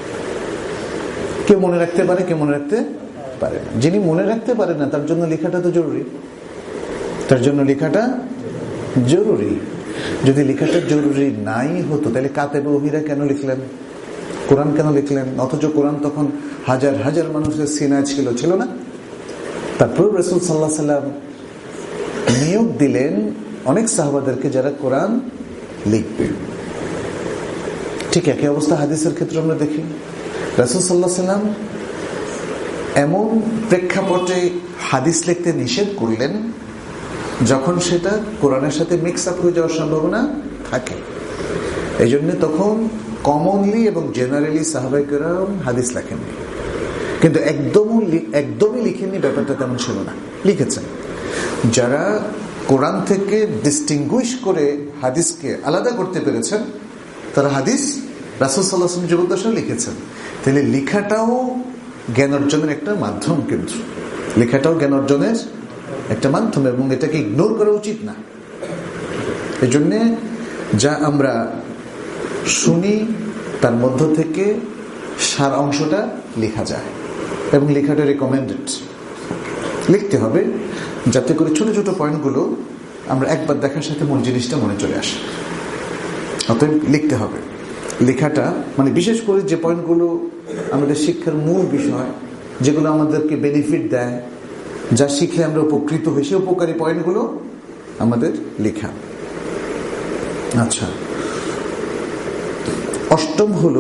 A: কেউ মনে রাখতে পারে, কেউ মনে রাখতে পারে না। যিনি মনে রাখতে পারে না তার জন্য লেখাটা তো জরুরি, তার জন্য লেখাটা জরুরি। যদি লেখাটা জরুরি নাই হতো তাহলে কাতেবে ওহীরা কেন লিখলেন, কোরআন কেন লিখলেন? অথচ কোরআন তখন হাজার হাজার মানুষের সিনায় ছিল, ছিল না? তারপর রাসূল সাল্লাল্লাহু আলাইহি সাল্লাম নিয়োগ দিলেন অনেক সাহাবাদেরকে যারা কোরআন লিখবে। ঠিক একই অবস্থা হাদিসের ক্ষেত্রে আমরা দেখি। রাসূল সাল্লাল্লাহু আলাইহি সাল্লাম এমন প্রেক্ষাপটে হাদিস লিখতে নিষেধ করলেন যখন সেটা কোরআনের সাথে মিক্স আপ হয়ে যাওয়ার সম্ভাবনা থাকে। এই জন্য তখন কমনলি এবং জেনারেলি সাহাবায়ে কেরাম হাদিস লেখেননি, কিন্তু একদমই একদমই লিখেননি ব্যাপারটা তেমন ছিল না, লিখেছেন। যারা কোরআন থেকে ডিস্টিংগুইশ করে হাদিসকে আলাদা করতে পেরেছেন তারা হাদিস রাসূল সাল্লাল্লাহু আলাইহি ওয়াসাল্লাম জীবদ্দশায় লিখেছেন। তাহলে লেখাটাও জ্ঞান অর্জনের একটা মাধ্যম, কিন্তু লেখাটাও জ্ঞান অর্জনের একটা মাধ্যম, এবং এটাকে ইগনোর করা উচিত না। এই জন্যে যা আমরা শুনি তার মধ্য থেকে সার অংশটা লেখা যায়, এবং লেখাটা রেকমেন্ডেড, লিখতে হবে যাতে করে ছোট ছোট পয়েন্টগুলো আমরা একবার দেখার সাথে মূল জিনিসটা মনে চলে আসে। অতএব লিখতে হবে। লেখাটা মানে বিশেষ করে যে পয়েন্টগুলো আমাদের শিক্ষার মূল বিষয়, যেগুলো আমাদেরকে বেনিফিট দেয়, যা শিখে আমরা উপকৃত হই, সেই উপকারী পয়েন্টগুলো আমাদের লেখা। আচ্ছা, অষ্টম হলো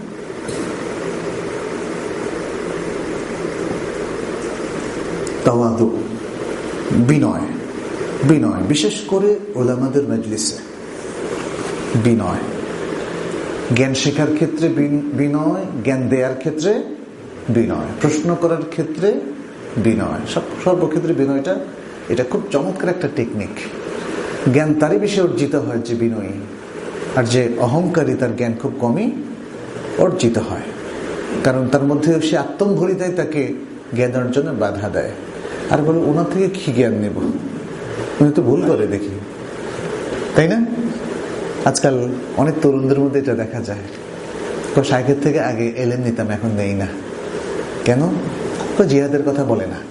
A: তাওয়াদু, বিনয়। বিনয় বিশেষ করে উলামাদের মজলিসে বিনয়, জ্ঞান শেখার ক্ষেত্রে বিনয়, জ্ঞান দেওয়ার ক্ষেত্রে বিনয়, প্রশ্ন করার ক্ষেত্রে বিনয়, সব সর্বক্ষেত্রে বিনয়টা এটা খুব চমৎকার একটা টেকনিক। জ্ঞান তারই বেশি অর্জিত হয় যে বিনয়ী, আর যে অহংকারী তার জ্ঞান খুব কমই অর্জিত হয়, কারণ তার মধ্যে সে আত্মম্ভরিতাই তাকে জ্ঞান অর্জনে বাধা দেয়। আর বলে ওনার থেকে কি জ্ঞান নেব, উনি তো ভুল করে দেখি, তাই না? আজকাল অনেক তরুণদের মধ্যে এটা দেখা যায়, শাইখের থেকে আগে এলেম নিতাম, এখন নেই না। কেন? জিহাদের কথা বলে না।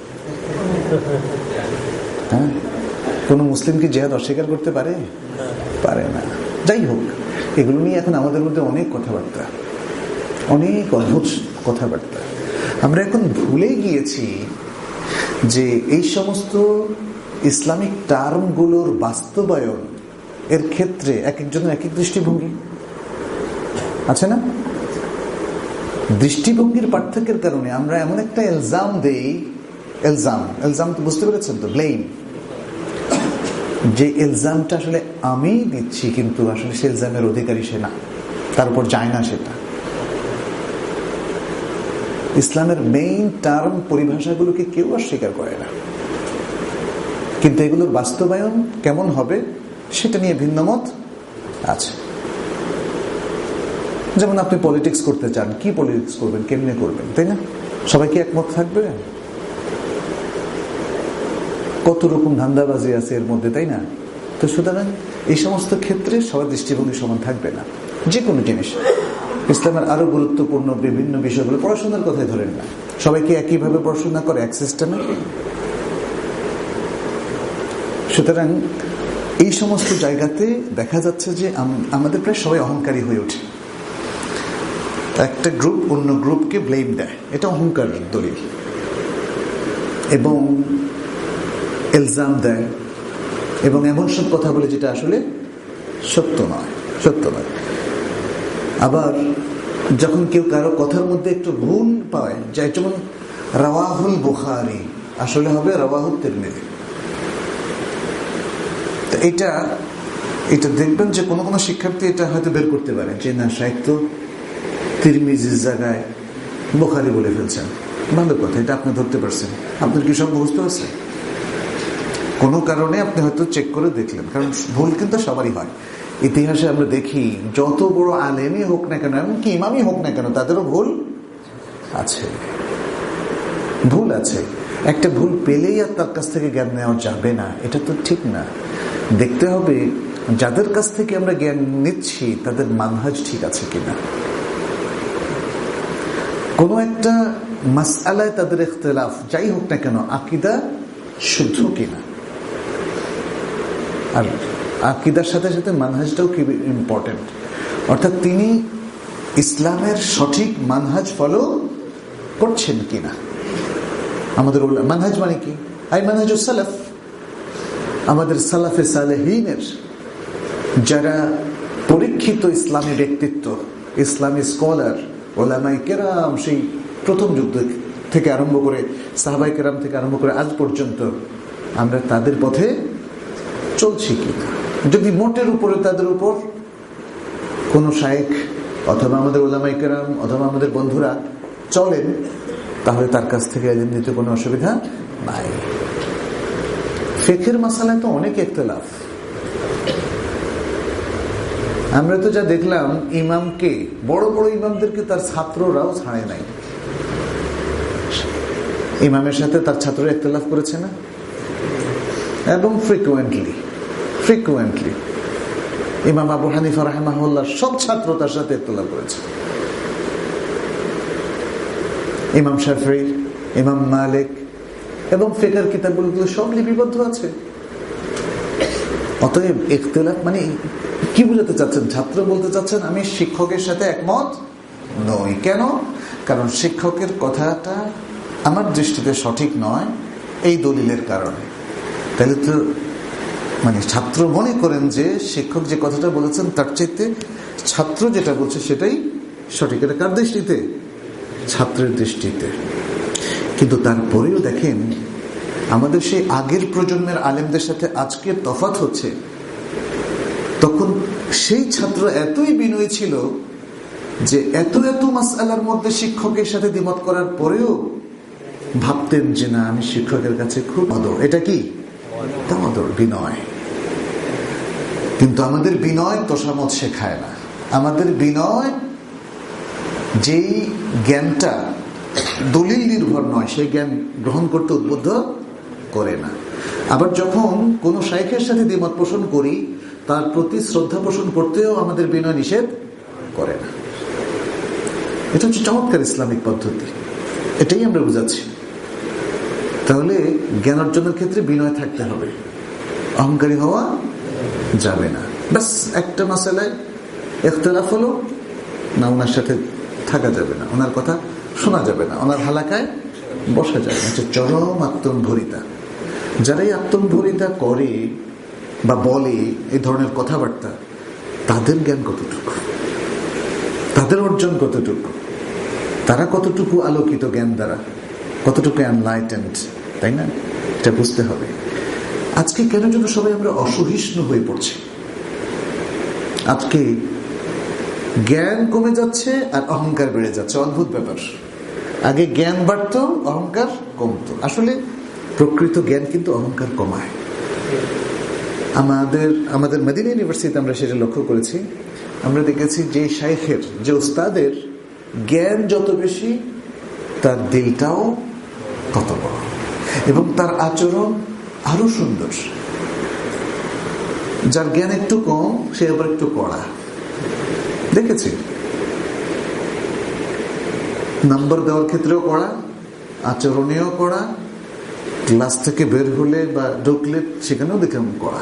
A: হ্যাঁ, কোন মুসলিম কি জিহাদ অস্বীকার করতে পারে? পারে না। যাই হোক, এগুলো নিয়ে এখন আমাদের মধ্যে অনেক কথাবার্তা, অনেক অদ্ভুত কথাবার্তা। আমরা এখন ভুলে গিয়েছি যে এই সমস্ত ইসলামিক টার্মগুলোর বাস্তবায়ন এর ক্ষেত্রে এক একজনের এক এক দৃষ্টিভঙ্গি আছে না? দৃষ্টিভঙ্গির পার্থক্যের কারণে আমরা এমন একটা এলজাম দেই, এলজাম এলজাম তো বুঝতে পেরেছেন তো, ব্লেম, যে এলজামটা আসলে আমি দিচ্ছি কিন্তু আসলে সে এলজামের অধিকারী সে না, তার উপর যায় না সেটা। ইসলামের মেইন টার্ম পরিভাষাগুলোকে কেউ অস্বীকার করে না, কিন্তু এগুলোর বাস্তবায়ন কেমন হবে সেটা নিয়ে ভিন্নমত আছে। যেমন আপনি পলিটিক্স করতে চান, কি পলিটিক্স করবেন, কেমনে করবেন, তাই না? সবাই কি একমত থাকবে? কত রকম ধান্দাবাজি আছে এর মধ্যে, তাই না? তো সুতরাং এই সমস্ত ক্ষেত্রে সবার দৃষ্টিভঙ্গি সমান থাকবে না। যে কোনো জিনিস ইসলামের আরো গুরুত্বপূর্ণ বিভিন্ন বিষয়গুলো, পড়াশোনার কথাই ধরেন না, সবাইকে একইভাবে পড়াশোনা করে এক সিস্টেমে। সুতরাং এই সমস্ত জায়গাতে দেখা যাচ্ছে যে আমাদের প্রায় সবাই অহংকারী হয়ে ওঠে। একটা গ্রুপ অন্য গ্রুপকে ব্লেম দেয়, এটা অহংকার দলিল, এবং ইলজাম দেয়, এবং এমন সব কথা বলে যেটা আসলে সত্য নয়, সত্য নয়। আবার যখন কেউ কারো কথার মধ্যে একটু ভুল পায়, যায় যেমন রাওয়াহুল বুখারী, আসলে হবে রাওয়াহুল তিরমিজি। এটা এটা দেখবেন যে কোনো কোনো শিক্ষার্থী এটা হয়তো বের করতে পারে যে না, সাহিত্য তিরমিজির জায়গায় বুখারী বলে ফেলছেন, ভালো কথা, এটা আপনি ধরতে পারছেন। আপনার কি সব বুঝতে পারছেন? কোনো কারণে আপনি হয়তো চেক করে দেখলেন, কারণ ভুল কিন্তু সবারই হয়। ইতিহাসে আমরা দেখি যত বড় আলেমই হোক না কেন, এমনকি ইমামই হোক না কেন, তাদেরও ভুল আছে, ভুল আছে। একটা ভুল পেলেই আর তার কাছ থেকে জ্ঞান নেওয়া যাবে না, এটা তো ঠিক না। দেখতে হবে যাদের কাছ থেকে আমরা জ্ঞান নিচ্ছি তাদের মানহাজ ঠিক আছে কিনা, কোন একটা মাসআলায় তাদের ইখতিলাফ যাই হোক না কেন, আকীদা শুদ্ধ কিনা। আর আকীদার সাথে সাথে মানহাজটাও খুব ইম্পর্টেন্ট, অর্থাৎ তিনি ইসলামের সঠিক মানহাজ ফলো করছেন কিনা। আমাদের মানহাজ মানে কি? আই মানহাজুস সালাফ, আমাদের সালাফে সালেহীনের যারা পরীক্ষিত ইসলামী ব্যক্তিত্ব, ইসলামী স্কলার, ওলামায়ে কেরাম, সেই প্রথম যুগ থেকে আরম্ভ করে সাহাবায়ে কেরাম থেকে আরম্ভ করে আজ পর্যন্ত আমরা তাদের পথে চলছি কিনা। যদি মোটের উপরে তাদের উপর কোন শায়েখ অথবা আমাদের ওলামায়ে কেরাম অথবা আমাদের বন্ধুরা চলেন, তাহলে তার কাছ থেকে ইলম নিতে কোনো অসুবিধা নাই। ফিকহের মাসালায় তো অনেক ইখতিলাফ। আমরা তো যা দেখলাম, ইমামকে, বড় বড় ইমামদেরকে তার ছাত্ররাও ছাড়ে নাই। ইমামের সাথে তার ছাত্ররা ইখতিলাফ করেছে না? এবং ফ্রিকুয়েন্টলি ফ্রিকুয়েন্টলি ইমাম আবু হানিফা রাহিমাহুল্লাহ সব ছাত্র তার সাথে ইখতিলাফ করেছে। ইমাম শাফিঈ, ইমাম মালিক, এবং ফিকহের কিতাবগুলো সব লিপিবদ্ধ আছে। অতএব ইখতিলাফ মানে কি বুঝাতে চাচ্ছেন? ছাত্র বলতে চাচ্ছেন আমি শিক্ষকের সাথে একমত নই। কেন? কারণ শিক্ষকের কথাটা আমার দৃষ্টিতে সঠিক নয় এই দলিলের কারণে। তাহলে তো মানে ছাত্র মনে করেন যে শিক্ষক যে কথাটা বলেছেন তার চাইতে ছাত্র যেটা বলছে সেটাই সঠিক। এটা কার দৃষ্টিতে? ছাত্রের দৃষ্টিতে। কিন্তু তারপরেও দেখেন আমাদের সেই আগের প্রজন্মের আলেমদের সাথে আজকের তফাৎ হচ্ছে। তখন সেই ছাত্র এতই বিনয়ী ছিল যে এত এত মাসআলার মধ্যে শিক্ষকের সাথে দ্বিমত করার পরেও ভাবতেন যে না, আমি শিক্ষকের কাছে খুব আদর। এটা কি? তামাদর, বিনয়। কিন্তু আমাদের বিনয় তোষামত শেখায় না। আমাদের বিনয় যেই জ্ঞানটা দলিল নির্ভর নয়, সেই জ্ঞান গ্রহণ করতে উদ্বুদ্ধ করে না। আবার যখন কোন শাইখের সাথে দ্বিমত পোষণ করি, তার প্রতি শ্রদ্ধা পোষণ করতেও আমাদের বিনয় নিষেধ করে না। এটা হচ্ছে চমৎকার ইসলামিক পদ্ধতি। এটাই আমরা বুঝাচ্ছি। তাহলে জ্ঞান অর্জনের ক্ষেত্রে বিনয় থাকতে হবে, অহংকারী হওয়া যাবে না। বাস একটা মাসালায় ইখতিলাফ হলো না, ওনার সাথে থাকা যাবে না, ওনার কথা শোনা যাবে না, ওনার হালাকায় বসা যাবে না। চরম আত্মম্ভরিতা। যারাই আত্মম্ভরিতা করে বা বলে এই ধরনের কথাবার্তা, তাদের জ্ঞান কতটুকু, তাদের অর্জন কতটুকু, তারা কতটুকু আলোকিত জ্ঞান দ্বারা, কতটুকু এনলাইটেন্ড, তাই না? এটা বুঝতে হবে। আজকে কেন যেন সবাই আমরা অসহিষ্ণু হয়ে পড়ছি। আজকে জ্ঞান কমে যাচ্ছে আর অহংকার বেড়ে যাচ্ছে। অদ্ভুত ব্যাপার। আগে জ্ঞান বাড়তো, অহংকার কমতো। আসলে প্রকৃত জ্ঞান কিন্তু অহংকার কমায়। আমাদের আমাদের মদিনা ইউনিভার্সিটিতে আমরা সেটা লক্ষ্য করেছি। আমরা দেখেছি যে শাইখের, যে উস্তাদের জ্ঞান যত বেশি, তার দিলটাও তত বড় এবং তার আচরণ আরো সুন্দর। যার জ্ঞান একটু কম, সে আবার একটু কড়া। দেখেছি নাম্বার দেওয়ার ক্ষেত্রেও কড়া, আচরণেও কড়া, ক্লাস থেকে বের হলে বা ঢুকলে সেখানেও দেখলাম কড়া।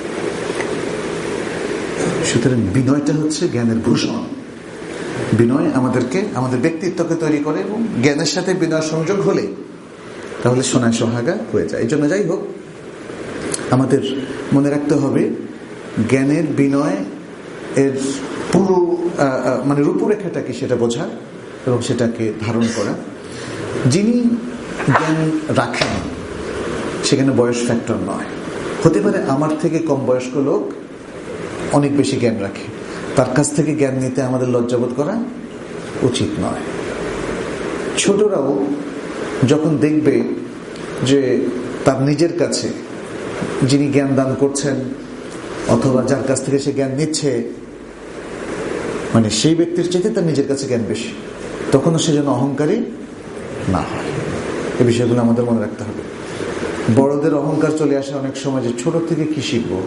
A: সুতরাং বিনয়টা হচ্ছে জ্ঞানের ভূষণ। বিনয় আমাদেরকে, আমাদের ব্যক্তিত্বকে তৈরি করে এবং জ্ঞানের সাথে বিনয় সংযোগ হলে তাহলে সোনায় সোহাগা হয়ে যায়। এই জন্য যাই হোক, আমাদের মনে রাখতে হবে জ্ঞানের বিনয় এর পুরো মানে রূপরেখাটা কি সেটা বোঝা এবং সেটাকে ধারণ করা। যিনি জ্ঞান রাখেন সেখানে বয়স ফ্যাক্টর নয়। হতে পারে আমার থেকে কম বয়স্ক লোক অনেক বেশি জ্ঞান রাখে, তার কাছ থেকে জ্ঞান নিতে আমাদের লজ্জাবোধ করা উচিত নয়। ছোটরাও যখন দেখবে যে তার নিজের কাছে যিনি জ্ঞান দান করছেন অথবা যার কাছ থেকে সে জ্ঞান নিচ্ছে, মানে সেই ব্যক্তির চাইতে তার নিজের কাছে জ্ঞান বেশি, তখনও সে যেন অহংকারী না হয়। এই বিষয়গুলো আমাদের মনে রাখতে হবে। বড়দের অহংকার চলে আসে অনেক সময় যে ছোট থেকে কি শিখবো,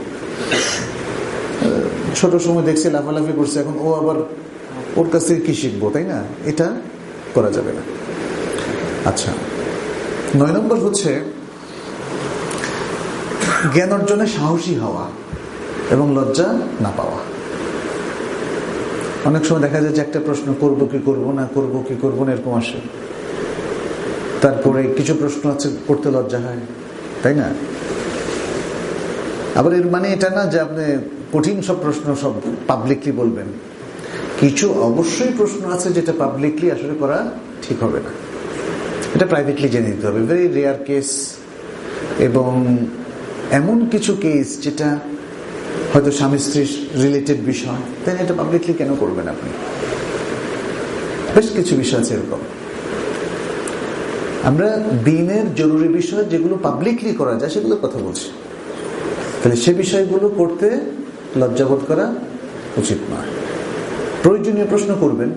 A: ছোট সময় দেখছে লাফালাফি করছে, এখন ও আবার ওর কাছ থেকে কি শিখবো, তাই না? এটা করা যাবে না। আচ্ছা, নয় নম্বর হচ্ছে জ্ঞান অর্জনে সাহসী হওয়া এবং লজ্জা না পাওয়া। অনেক সময় দেখা যায় যে একটা প্রশ্ন করবো কি করবো না, করবো কি করবো না, এরকম আসে। তারপরে কিছু প্রশ্ন আছে করতে লজ্জা হয়, তাই না? আবার এর মানে এটা না যে আপনি কঠিন সব প্রশ্ন সব পাবলিকলি বলবেন। কিছু অবশ্যই প্রশ্ন আছে যেটা পাবলিকলি আসলে করা ঠিক হবে না, এটা প্রাইভেটলি জেনে নিতে হবে। ভেরি রেয়ার কেস এবং এমন কিছু কেস যেটা হয়তো স্বামী স্ত্রীর রিলেটেড বিষয়, তাই এটা পাবলিকলি কেন করবেন আপনি? বেশ কিছু বিষয় আছে এরকম। আমরা দিনের জরুরি বিষয় যেগুলো পাবলিকলি করা যায় সেগুলোর কথা বলছি, তাহলে সে বিষয়গুলো করতে লজ্জাবোধ করা উচিত নয়। প্রয়োজনীয় প্রশ্ন করবেন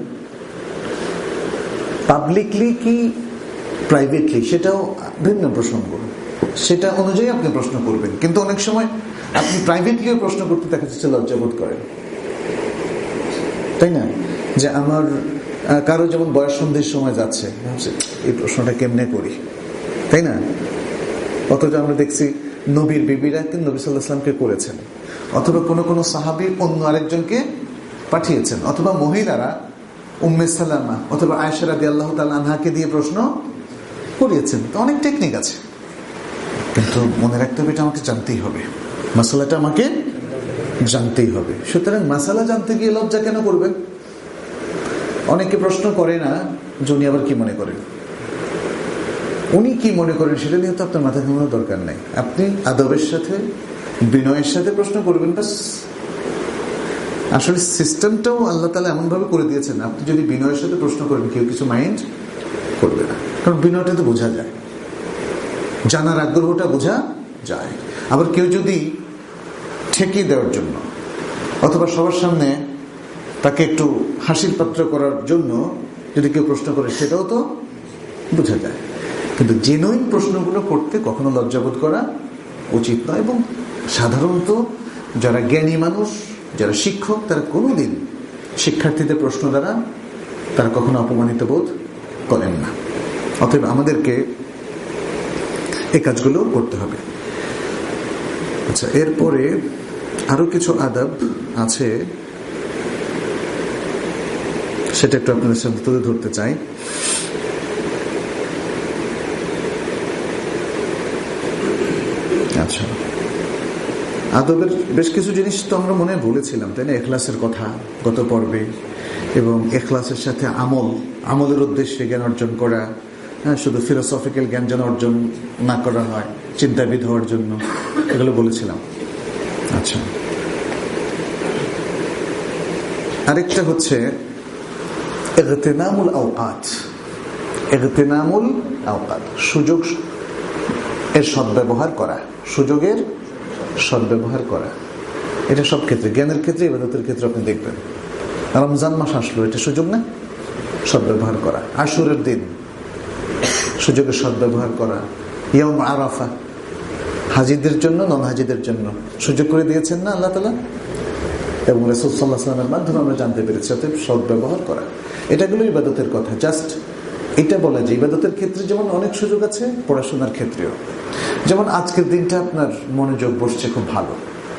A: পাবলিকলি কি প্রাইভেটলি, সেটাও ভিন্ন প্রসঙ্গ, সেটা অনুযায়ী আপনি প্রশ্ন করবেন। কিন্তু অনেক সময় আপনি প্রাইভেটলিও প্রশ্ন করতে দেখা যাচ্ছে লজ্জাবোধ করেন, তাই না? যে আমার কারো যেমন বয়স সন্ধির সময় যাচ্ছে, এই প্রশ্নটা কেমনে করি, তাই না? অথচ আমরা দেখছি নবীর বিবিরা কিন্তু নবী সাল্লাল্লাহু আলাইহি ওয়াসাল্লামকে করেছেন, অথবা কোনো কোনো সাহাবী অন্য আরেকজনকে পাঠিয়েছেন, অথবা মহিলারা উম্মে সালামা অথবা আয়েশা রাদিয়াল্লাহু তাআলা আনহাকে দিয়ে প্রশ্ন করিয়েছেন। তো অনেক টেকনিক আছে, কিন্তু মনে রাখতে হবে এটা আমাকে জানতেই হবে, মাসালাটা আমাকে জানতেই হবে। সুতরাং মাসালা জানতে গিয়ে লজ্জা কেন করবেন? অনেকে প্রশ্ন করে না যে উনি আবার কি মনে করেন, উনি কি মনে করেন সেটা নিয়ে তো আপনার মাথা ঘামানোর দরকার নেই। আপনি আদবের সাথে বিনয়ের সাথে প্রশ্ন করবেন, বাস। আসলে সিস্টেমটাও আল্লাহ তাআলা এমন ভাবে করে দিয়েছেন, আপনি যদি বিনয়ের সাথে প্রশ্ন করবেন কেউ কিছু মাইন্ড করবে না, কারণ বিনয়টা তো বোঝা যায়, জানার আগ্রহটা বোঝা যায়। আবার কেউ যদি ঠেকিয়ে দেওয়ার জন্য অথবা সবার সামনে তাকে একটু হাসির পাত্র করার জন্য যদি কেউ প্রশ্ন করে, সেটাও তো বোঝা যায়। কিন্তু জেনুইন প্রশ্নগুলো করতে কখনো লজ্জাবোধ করা উচিত নয়। এবং সাধারণত যারা জ্ঞানী মানুষ, যারা শিক্ষক, তারা কোনোদিন শিক্ষার্থীদের প্রশ্ন দ্বারা তারা কখনো অপমানিত বোধ করেন না। অতএব আমাদেরকে এই কাজগুলো করতে হবে। আচ্ছা, এরপরে আরো কিছু আদব আছে, সেটা একটু আপনাদের সাথে তুলে ধরতে চাই। আচ্ছা, আদবের বেশ কিছু জিনিস তো আমরা মনে বলেছিলাম, তাই না? এখলাসের কথা গত পর্বে, এবং এখলাসের সাথে আমল, আমলের উদ্দেশ্যে জ্ঞান অর্জন করা, হ্যাঁ, শুধু ফিলোসফিক্যাল জ্ঞান যেন অর্জন না করা হয়, চিন্তাবিদ হওয়ার জন্য, এগুলো বলেছিলাম। আচ্ছা, আরেকটা হচ্ছে ইগতিনামুল আওকাত। ইগতিনামুল আওকাত, সুযোগ এর সদ্ব্যবহার করা, সুযোগের সদ্ব্যবহার করা। এটা সব ক্ষেত্রে, জ্ঞানের ক্ষেত্রে, ইবাদতের ক্ষেত্রে আপনি দেখবেন। রমজান মাস আসলো, এটা সুযোগ না? সদ্ব্যবহার করা। আশুরের দিন, সুযোগের সদ্ব্যবহার করা। ইয়াউম আরাফা, হাজিদের জন্য, নন হাজিদের জন্য সুযোগ করে দিয়েছেন না আল্লাহ তাআলা, এবং রাসূল সাল্লাল্লাহু আলাইহি ওয়াসাল্লামের মাধ্যমে আমরা জানতে পেরেছি। অতএব সদ্ব্যবহার করা, এটাগুলো ইবাদতের কথা। জাস্ট এটা বলা যে ইবাদতের ক্ষেত্রে যেমন অনেক সুযোগ আছে, পড়াশোনার ক্ষেত্রেও। যেমন আজকের দিনটা আপনার মনোযোগ বসছে খুব ভালো,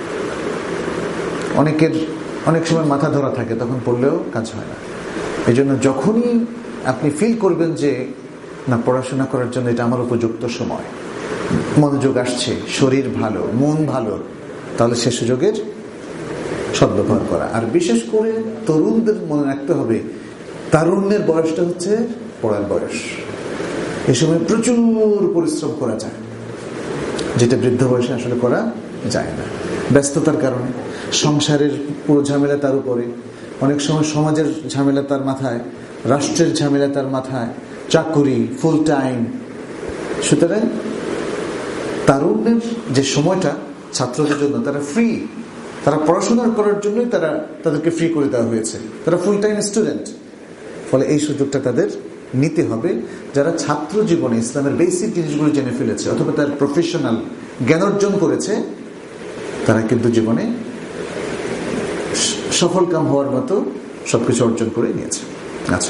A: অনেকের অনেক সময় মাথা ধরা থাকে, তখন পড়লেও কাজ হয় না। এই জন্য যখনই আপনি ফিল করবেন যে না, পড়াশোনা করার জন্য এটা আমার উপযুক্ত সময়, মনোযোগ আসছে, শরীর ভালো, মন ভালো, তাহলে সে সুযোগের সদ্ব্যবহার করা। আর বিশেষ করে তরুণদের মনে রাখতে হবে, তারুণ্যের বয়সটা হচ্ছে পড়ার বয়স। এই সময় প্রচুর পরিশ্রম করা যায়, যেটা বৃদ্ধ বয়সে আসলে করা যায় না, ব্যস্ততার কারণে। সংসারের পুরো ঝামেলা তার উপরে, অনেক সময় সমাজের ঝামেলা তার মাথায়, রাষ্ট্রের ঝামেলা তার মাথায়, চাকুরি, ফুল টাইম। সুতরাং তারুণ্যের যে সময়টা ছাত্রদের জন্য, তারা ফ্রি, তারা পড়াশোনা করার জন্যই তারা তাদেরকে ফ্রি করে দেওয়া হয়েছে, তারা ফুল টাইম স্টুডেন্ট। ফলে এই সুযোগটা তাদের নিতে হবে। যারা ছাত্র জীবনে ইসলামের বেসিক জিনিসগুলো জেনে ফেলেছে অথবা তার প্রফেশনাল জ্ঞান অর্জন করেছে, তারা কিন্তু জীবনে সফল কাম হওয়ার মতো সবকিছু অর্জন করে নিয়েছে। আচ্ছা,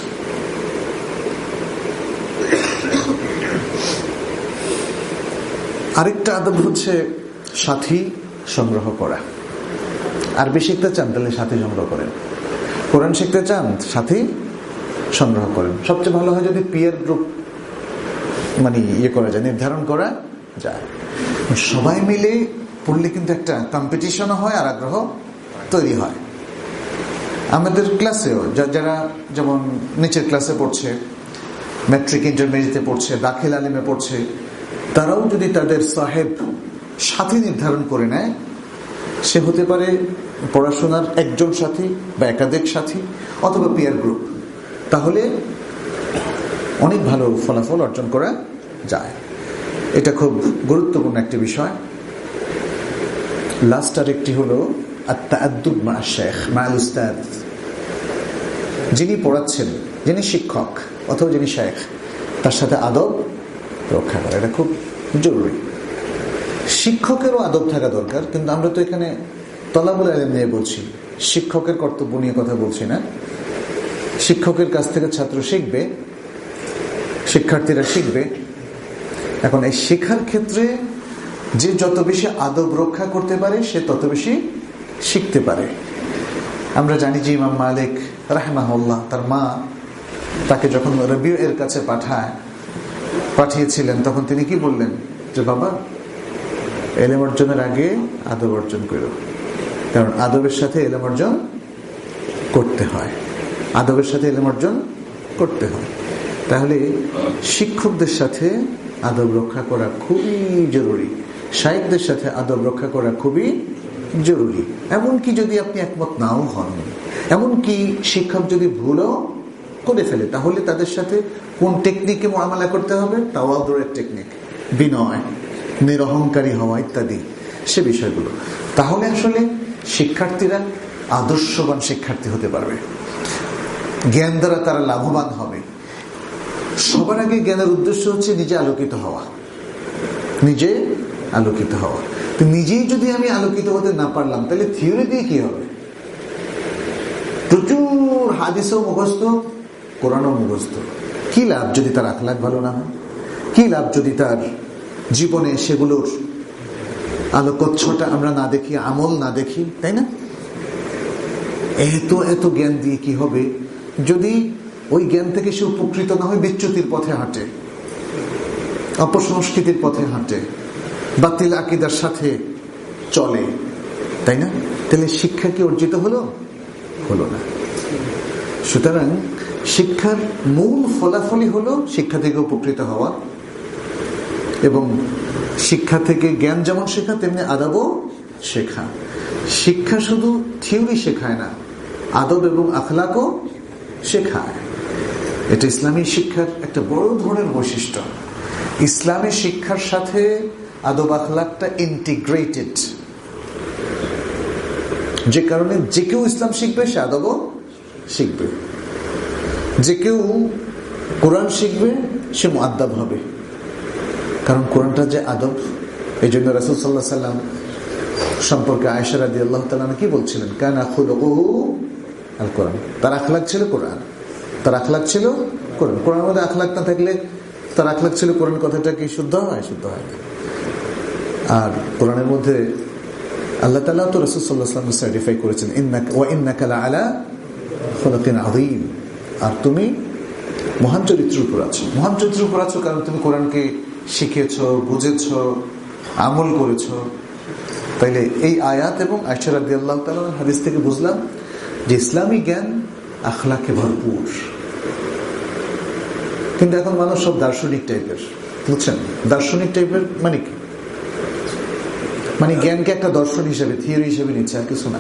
A: আরেকটা আদব হচ্ছে সাথী সংগ্রহ করা। আরবি শিখতে চান তাহলে সাথী সংগ্রহ করেন, কোরআন শিখতে চান সাথী সংগ্রহ করেন। সবচেয়ে ভালো হয় যদি পিয়ার গ্রুপ মানে ইয়ে করা যায়, নির্ধারণ করা যায়। সবাই মিলে পড়লে কিন্তু একটা কম্পিটিশনও হয় আর আগ্রহ তৈরি হয়। আমাদের ক্লাসেও যারা যেমন নিচের ক্লাসে পড়ছে, ম্যাট্রিক ইন্টারমিডিয়েটে পড়ছে, দাখিল আলিমে পড়ছে, তারাও যদি তাদের সাহেব সাথী নির্ধারণ করে নেয়, সে হতে পারে পড়াশোনার একজন সাথী বা একাধিক সাথী অথবা পিয়ার গ্রুপ, তাহলে অনেক ভালো ফলাফল অর্জন করা যায়। এটা খুব গুরুত্বপূর্ণ একটি বিষয়। লাস্ট আর একটি হলো আত-তাআদ্দুব মা আশ-শাইখ মা আল-উস্তাদ। যিনি পড়াচ্ছেন, যিনি শিক্ষক অথবা যিনি শাইখ, তার সাথে আদব রক্ষা করা, এটা খুব জরুরি। শিক্ষকেরও আদব থাকা দরকার, কিন্তু আমরা তো এখানে তলাবুল ইলম নিয়ে বলছি, শিক্ষকের কর্তব্য নিয়ে কথা বলছি না। শিক্ষকের কাছ থেকে ছাত্র শিখবে, শিক্ষার্থীরা শিখবে। এখন এই শেখার ক্ষেত্রে যে যত বেশি আদব রক্ষা করতে পারে, সে তত বেশি শিখতে পারে। আমরা জানি যে ইমাম মালিক রাহমাহুল্লাহ, তার মা তাকে যখন রবিউ এর কাছে পাঠায় পাঠিয়েছিলেন, তখন তিনি কি বললেন যে বাবা, ইলম অর্জনের আগে আদব অর্জন করো, কারণ আদবের সাথে ইলম অর্জন করতে হয়, আদবের সাথে ইলম অর্জন করতে হয়। তাহলে শিক্ষকদের সাথে আদব রক্ষা করা খুবই জরুরি, শাইখদের সাথে আদব রক্ষা করা খুবই জরুরি। এমনকি যদি আপনি একমত নাও হন, এমনকি শিক্ষক যদি ভুলও করে ফেলে, তাহলে তাদের সাথে কোন টেকনিকে মুআমালা করতে হবে, তাওয়াদুর টেকনিক, বিনয়, নিরহংকারী হওয়া ইত্যাদি, সে বিষয়গুলো। তাহলে আসলে শিক্ষার্থীরা আদর্শবান শিক্ষার্থী হতে পারবে, জ্ঞান দ্বারা তারা লাভবান হবে। সবার আগে জ্ঞানের উদ্দেশ্য হচ্ছে নিজে আলোকিত হওয়া, নিজে আলোকিত হওয়া। তো নিজেই যদি আমি আলোকিত হতে না পারলাম, তাহলে থিওরি দিয়ে কি হবে? প্রচুর হাদিসও মুখস্থ, কোরআনও মুখস্থ, কি লাভ যদি তার আখলাক ভালো না হয়? কি লাভ যদি তার জীবনে সেগুলোর আলোকচ্ছটা আমরা না দেখি, আমল না দেখি, তাই না? এত এত জ্ঞান দিয়ে কি হবে যদি ওই জ্ঞান থেকে সে উপকৃত না হয়, বিচ্যুতির পথে হাঁটে, অপসংস্কৃতির পথে হাঁটে, বাতিল আকীদার সাথে চলে, তাই না? তাহলে শিক্ষা কি অর্জিত হলো? হলো না। সুতরাং শিক্ষার মূল ফলাফলই হলো শিক্ষা থেকে উপকৃত হওয়া, এবং শিক্ষা থেকে জ্ঞান যেমন শেখা তেমনি আদবও শেখা। শিক্ষা শুধু থিওরি শেখায় না, আদব এবং আখলাকও শেখায়। এটা ইসলামী শিক্ষার একটা বড় ধরনের বৈশিষ্ট্য। ইসলামী শিক্ষার সাথে আদব আখলাকটা ইন্টিগ্রেটেড, যে কারণে যে কেউ ইসলাম শিখবে সে আদবও শিখবে, যে কেউ কোরআন শিখবে সে মুআদ্দাব হবে, কারণ কোরআনটা যে আদব। এই জন্য রাসূল সাল্লাল্লাহু আলাইহি সাল্লাম সম্পর্কে আয়েশা রাদিয়াল্লাহু তাআলা কি বলছিলেন? কানা খুলুকুহু আল কোরআন, তার আখলাক ছিল কোরআন, তার আখলাক ছিল কোরআন। কোরআনের মধ্যে আখলাক না থাকলে তার আখলাক ছিল কোরআন, কথাটা কি শুদ্ধ হয়? শুদ্ধ হয় না। আর কোরআনের মধ্যে আল্লাহ তাআলা তো রাসূল সাল্লাল্লাহু আলাইহি ওয়াসাল্লাম সার্টিফাই করেছেন ইন্নাকা ওয়া ইন্নাকা লাআলা খুলুকিন আযীম, আর তুমি মহান চরিত্রের উপর আছো। মহান চরিত্রের উপর আছো কারণ তুমি কোরআনকে শিখেছো, বুঝেছো, আমল করেছো। তাইলে এই আয়াত এবং আয়েশা রাদিয়াল্লাহু তাআলা হাদিস থেকে বুঝলাম যে ইসলামী জ্ঞান আখলাকে ভরপুর। কিন্তু এখন মানুষ সব দার্শনিক টাইপের, বুঝছেন? দার্শনিক টাইপের মানে কি? মানে জ্ঞানকে একটা দর্শন হিসেবে, থিওরি হিসেবে নিচ্ছে, আর কিছু না।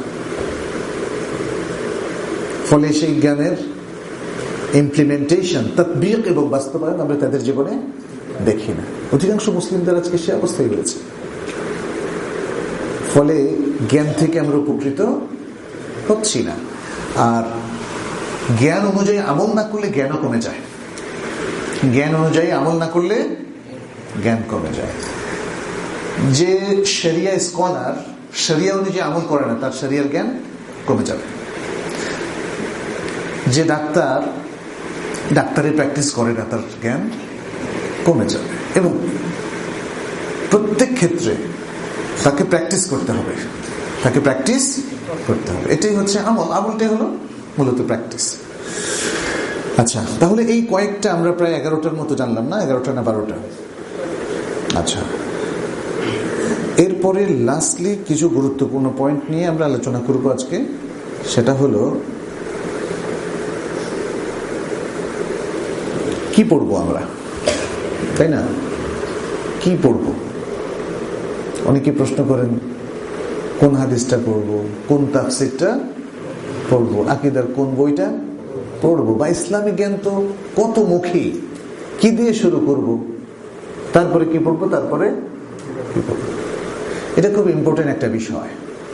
A: ফলে সেই জ্ঞানের ইমপ্লিমেন্টেশন, তাতবিক এবং বাস্তবায়ন আমরা তাদের জীবনে দেখি না। অধিকাংশ মুসলিমদের আজকে সে অবস্থায় রয়েছে। ফলে জ্ঞান থেকে আমরা উপকৃত হচ্ছি না। আর জ্ঞান অনুযায়ী আমল না করলে জ্ঞানও কমে যায়। জ্ঞান অনুযায়ী আমল না করলে জ্ঞান কমে যায়। যে শরিয়া স্কলার শরিয়া অনুযায়ী আমল করে না, তার শরিয়ার জ্ঞান কমে যাবে। যে ডাক্তার ডাক্তারি প্র্যাকটিস করে না, তার জ্ঞান কমে যাবে। এবং প্রত্যেক ক্ষেত্রে তাকে প্র্যাকটিস করতে হবে, তাকে প্র্যাকটিস করতে হবে। এটাই হচ্ছে আমল। আমলটাই হলো মূলত প্র্যাকটিস। আচ্ছা, তাহলে এই কয়েকটা আমরা প্রায় এগারোটার মতো জানলাম না? এগারোটা না বারোটা? আচ্ছা, এরপরে লাস্টলি কিছু গুরুত্বপূর্ণ পয়েন্ট নিয়ে আমরা আলোচনা করব আজকে। সেটা হলো কি পড়বো আমরা, তাই না? কি পড়বো? অনেকে প্রশ্ন করেন কোন হাদিসটা পড়বো, কোন তাফসীরটা পড়বো, আকীদার কোন বইটা পড়বো, বা ইসলামী জ্ঞান তো কত মুখী, কি দিয়ে শুরু করব, তারপরে কি পড়বো, তারপরে কি পড়বো। এটা খুব ইম্পর্টেন্ট একটা বিষয়।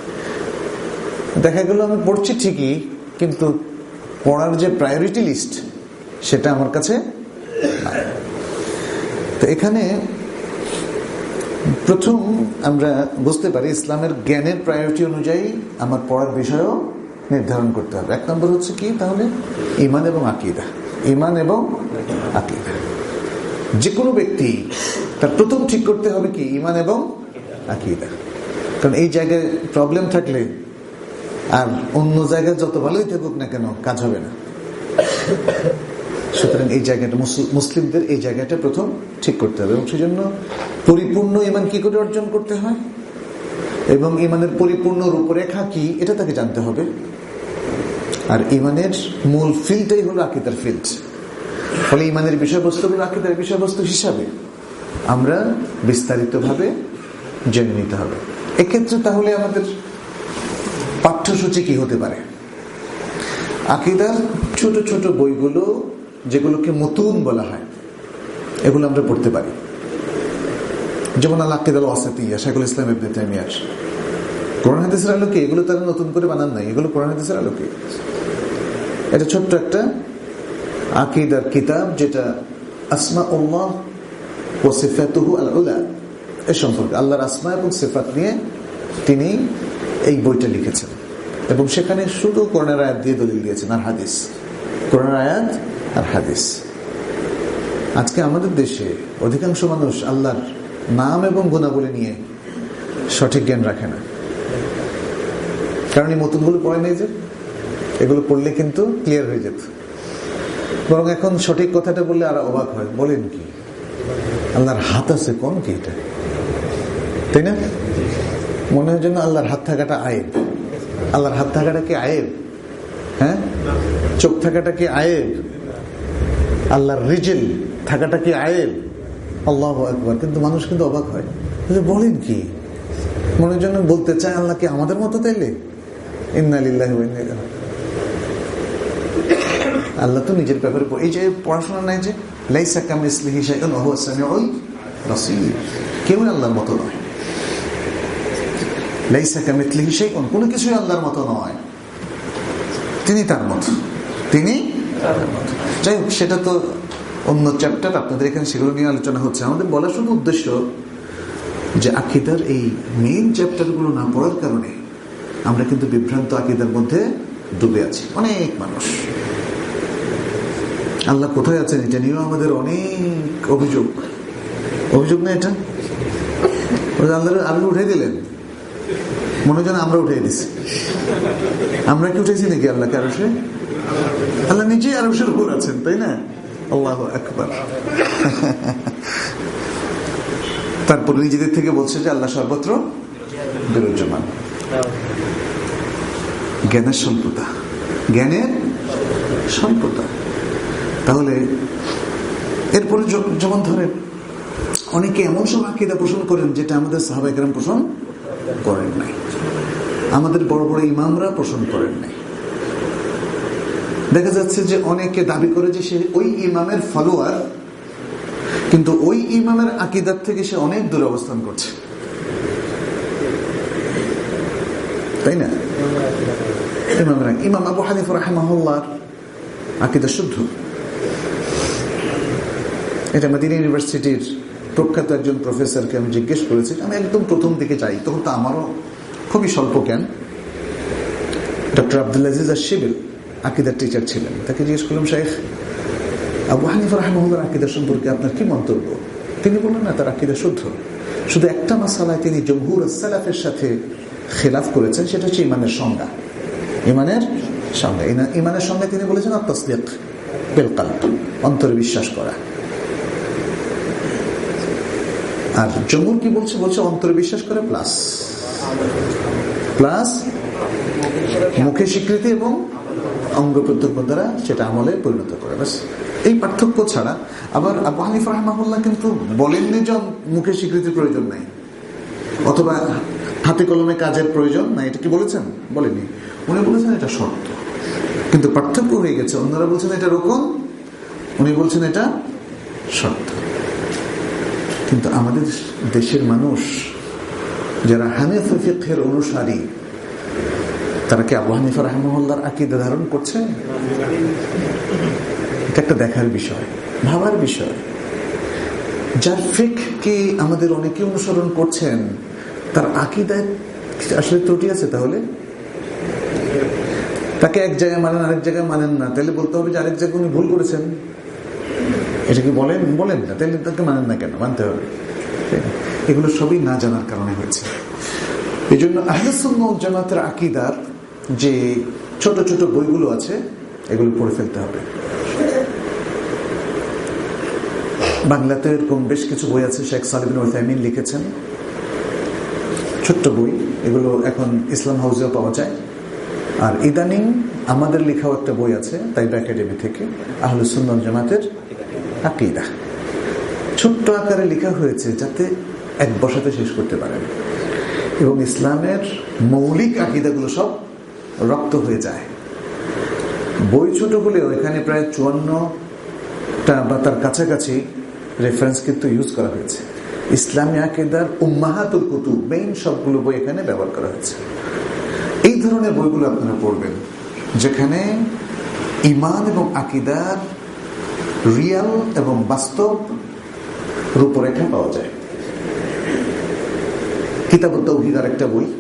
A: দেখা গেল আমি পড়ছি ঠিকই, কিন্তু পড়ার যে প্রায়োরিটি লিস্ট সেটা আমার কাছে নাই। তো এখানে প্রথম আমরা বুঝতে পারি ইসলামের জ্ঞানের প্রায়োরিটি অনুযায়ী আমার পড়ার বিষয়ও নির্ধারণ করতে হবে। এক নম্বর হচ্ছে কি? তাহলে ঈমান এবং আকীদা। ঈমান এবং আকীদা। যে কোনো ব্যক্তি তার প্রথম ঠিক করতে হবে কি? ঈমান এবং আকীদা। কারণ এই জায়গায় প্রবলেম থাকলে আর অন্য জায়গায় যত ভালোই থাকুক না কেন, কাজ হবে না। সুতরাং এই জায়গাটা মুসলিমদের এই জায়গাটা প্রথম ঠিক করতে হবে, এবং সেই জন্য পরিপূর্ণ ঈমান কি করে অর্জন করতে হয় এবং ঈমানের পরিপূর্ণ রূপরেখা কি এটা তাকে জানতে হবে। আর ঈমানের মূল ফিল্ডটাই হলো আকীদার ফিল্ড। ফলে ঈমানের বিষয়বস্তুগুলো আকীদার বিষয়বস্তু হিসাবে আমরা বিস্তারিতভাবে জেনে নিতে হবে। এক্ষেত্রে তাহলে আমাদের পাঠ্যসূচি কি হতে পারে? আকীদার ছোট ছোট বইগুলো, যেগুলোকে মুতুন বলা হয়, এগুলো আমরা পড়তে পারি। যেমন আল আকীদা আল ওয়াসিতিয়া, শাইখুল ইসলাম ইবনে তাইমিয়ার। কোরআন হাদিসের আলোকে এগুলো তারা নতুন করে বানান নাই, এগুলো কোরআন হাদিসের আলোকে। এটা ছোট্ট একটা আকীদার কিতাব, যেটা আসমাউল্লাহ ওয়া সিফাতুহু আল উলা, এ সম্পর্কে আল্লাহর আসমা এবং সিফাত নিয়ে তিনি এই বইটা লিখেছেন। এবং সেখানে শুধু কোরআনের আয়াত দিয়ে দলিল দিয়েছেন আর হাদিস, কোরআনের আয়াত আর হাদিস। আজকে আমাদের দেশে অধিকাংশ মানুষ আল্লাহর নাম এবং গুণাবলী নিয়ে সঠিক জ্ঞান রাখে না, কারণ এই মতনগুলো পড়ে নেই। যে এগুলো পড়লে কিন্তু ক্লিয়ার হয়ে যেত, বরং এখন সঠিক কথাটা বললে আর অবাক হয়, বলেন কি আল্লাহর হাত আছে, কোন কি এটা, তাই না? মনে হয় যেন আল্লাহর হাত থাকাটা আয়েব। আল্লাহর হাত থাকাটা কি আয়েব? আল্লাহর হাত থাকাটা কি আয়েব? হ্যাঁ, চোখ থাকাটা কি আয়েব? আল্লাহর রিজিল থাকাটা কি আয়েব? আল্লাহু আকবার। কিন্তু মানুষ কিন্তু অবাক হয়, বলেন কি, মনে যেন বলতে চায় আল্লাহ কি আমাদের মতো তাইলে? ইন্না লিল্লাহি ওয়া ইন্না ইলাইহি। আল্লাহ তো নিজের ব্যাপারে, এই যে পড়াশোনা নাই যে লাইসা কামিসলিহি শাইউন ওয়া হুয়াস সামিউল বাসীর, কেউ আল্লাহর মতো নয়। লাইসা কামিসলিহি শাইউন, কোনো কিছুই আল্লাহর মতো নয়, তিনি তার মতো, তিনি তার মতো। যাই হোক, সেটা তো অন্য চ্যাপ্টার, আপনাদের এখানে সেগুলো নিয়ে আলোচনা হচ্ছে। আমাদের বলার শুধু উদ্দেশ্য যে আকীদার এই মেইন চ্যাপ্টারগুলো না পড়ার কারণে আমরা কিন্তু বিভ্রান্ত আকীদার মধ্যে ডুবে আছি। অনেক মানুষ আল্লাহ কোথায় আছেন এটা নিয়েও আমাদের অনেক অভিযোগ। অভিযোগ না এটা? আল্লাহ আল্লাহ উঠে দিলেন, মনে হয় যেন আমরা উঠে দিছি। আমরা কি উঠেছি নাকি আল্লাহকে আরশে? আল্লাহ নিজেই আরশের উপর আছেন, তাই না? আল্লাহু আকবার। তারপর নিজেদের থেকে বলছে যে আল্লাহ সর্বত্র বিরাজমান। জ্ঞানের স্বল্পতা, জ্ঞানের স্বল্পতা। তাহলে এরপরে যেমন ধরেন অনেকে এমন সব আকীদা পোষণ করেন যেটা আমাদের সাহাবায়ে কেরাম পোষণ করেন নাই, আমাদের বড় বড় ইমামরা পোষণ করেন নাই। দেখা যাচ্ছে যে অনেকে দাবি করে যে সে ওই ইমামের ফলোয়ার, কিন্তু ওই ইমামের আকীদার থেকে সে অনেক দূরে অবস্থান করছে, তাই না? ইমামরা, ইমাম আবু হানিফা রাহিমাহুল্লাহর আকীদা শুদ্ধ। এটা মদিনা ইউনিভার্সিটির প্রখ্যাত একজন প্রফেসরকে আমি জিজ্ঞেস করেছি, আমি একদম প্রথম দিকে যাই, তখন তো আমারও খুবই স্বল্প জ্ঞান। ডক্টর আব্দুল আজিজ আশ-শিবিল আকীদার টিচার ছিলেন, তাকে জিজ্ঞেস করলাম, শাইখ আবু হানিফা রাহিমাহুল্লাহর আকীদা সম্পর্কে আপনার কি মন্তব্য? তিনি বললেন না, তার আকীদা শুদ্ধ, শুধু একটা মাসালায় তিনি জমহুর সালাফের সাথে খেলাফ করেছেন, সেটা হচ্ছে ইমানের সংজ্ঞা। ইমানের সংজ্ঞা, ইমানের সংজ্ঞা তিনি বলেছেন আত-তাসদীক বিল কলব, অন্তরে বিশ্বাস করা। আর জমহুর কি বলছে? বলছে অন্তরে বিশ্বাস করে প্লাস প্লাস মুখে স্বীকৃতি এবং অঙ্গ প্রত্যঙ্গ দ্বারা সেটা আমলে পরিণত করে। ব্যাস এই পার্থক্য ছাড়া। আবার আবু হানিফা রাহিমাহুল্লাহ কিন্তু বলেননি যে মুখে স্বীকৃতির প্রয়োজন নাই অথবা হাতে কলমে কাজের প্রয়োজন নাই, এটা কি বলেছেন? বলেনি। উনি বলেছেন এটা শর্ত, কিন্তু পার্থক্য হয়ে গেছে। অন্যরা বলছেন এটা রুকন, উনি বলছেন এটা শর্ত। কিন্তু আমাদের দেশের মানুষ যারা হানাফি ফিকহের অনুসারী, তারা কি আবু হানিফা রাহিমাহুল্লাহর আকীদা ধারণ করছে? এটা একটা দেখার বিষয়, ভাবার বিষয়। যার ফিকহকে আমাদের অনেকে অনুসরণ করছেন, তার আকীদায় আসলে ত্রুটি আছে। তাহলে তাকে এক জায়গায় মানেন, আরেক জায়গায় মানেন না, তাহলে বলতে হবে যে আরেক জায়গায় উনি ভুল করেছেন। এটা কি বলেন? বলেন না, তাহলে তাকে মানেন না কেন? মানতে হবে। এগুলো সবই না জানার কারণে হয়েছে। এই জন্য আহলে সুন্নাহ ওয়াল জামাতের আকীদার যে ছোট ছোট বইগুলো আছে, এগুলো পড়ে ফেলতে হবে। বাংলাতে এরকম বেশ কিছু বই আছে, শেখ সালেহ বিন উসাইমিন লিখেছেন, ছোট্ট বই। এগুলো এখন ইসলাম হাউসেও পাওয়া যায়। আর ইদানিং আমাদের লেখাও একটা বই আছে তাইবা একাডেমি থেকে, আহলে সুন্নাহ ওয়াল জামাতের আকীদা। ছোট্ট আকারে লেখা হয়েছে যাতে এক বসাতে শেষ করতে পারেন, এবং ইসলামের মৌলিক আকীদাগুলো সব রপ্ত হয়ে যায়। বই ছোট হলেও এখানে প্রায় চুয়ান্নটা বা তার কাছাকাছি রেফারেন্স কিন্তু ইউজ করা হয়েছে। ইসলামী আকীদার উম্মাহাতুল কুতুব, মেইন সবগুলো বই এখানে ব্যবহার করা হয়েছে। এই ধরনের বইগুলো আপনারা পড়বেন, যেখানে ঈমান এবং আকীদার রিয়াল এবং বাস্তব রূপরেখা পাওয়া যায়। কিতাবুত তাওহীদ আর একটা বই,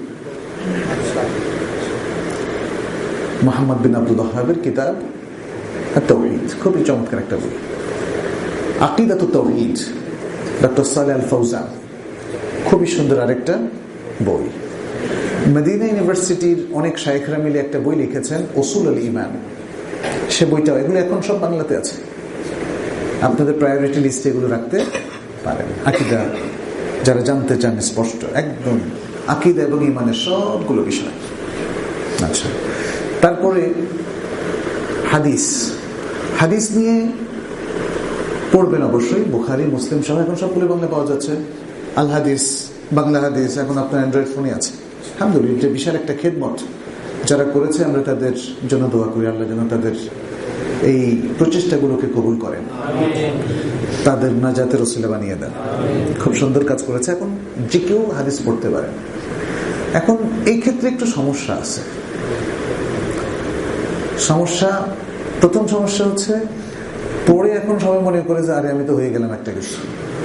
A: মুহাম্মদ বিন আব্দুল ওয়াহ্হাবের কিতাব আত-তাওহীদ, খুবই চমৎকার একটা বই। আকীদাতুত তাওহীদ, ডক্টর সালেহ আল ফাওজান, খুবই সুন্দর আরেকটা বই। মদিনা ইউনিভার্সিটির অনেক শায়েখরা মিলে একটা বই লিখেছেন, উসুল আল ঈমান, সে বইটাও। এগুলো এখন সব বাংলাতে আছে, আপনাদের প্রায়োরিটি লিস্টে এগুলো রাখতে পারেন। আকীদা যারা জানতে চান স্পষ্ট, একদম আকীদা এবং ঈমানের সবগুলো বিষয়। আচ্ছা, তারপরে হাদিস। হাদিস নিয়ে পড়বেন অবশ্যই, বুখারী মুসলিম সহ এখন সবগুলো বাংলা পাওয়া যাচ্ছে। আল হাদিস, বাংলা হাদিস এখন আপনার অ্যান্ড্রয়েড ফোনে আছে। আলহামদুলিল্লাহ, এটা বিশাল একটা খেদমত যারা করেছে, আমরা তাদের জন্য দোয়া করি আল্লাহ যেন তাদের এই প্রচেষ্টাগুলোকে কবুল করেন, তাদের নাজাতের ওসিলা বানিয়ে দেন। খুব সুন্দর কাজ করেছে। এখন যে কেউ হাদিস পড়তে পারেন। এখন এই ক্ষেত্রে একটু সমস্যা আছে। সমস্যা, প্রথম সমস্যা হচ্ছে পড়ে এখন সবাই মনে করে যে আরে আমি তো হয়ে গেলাম একটা কিছু।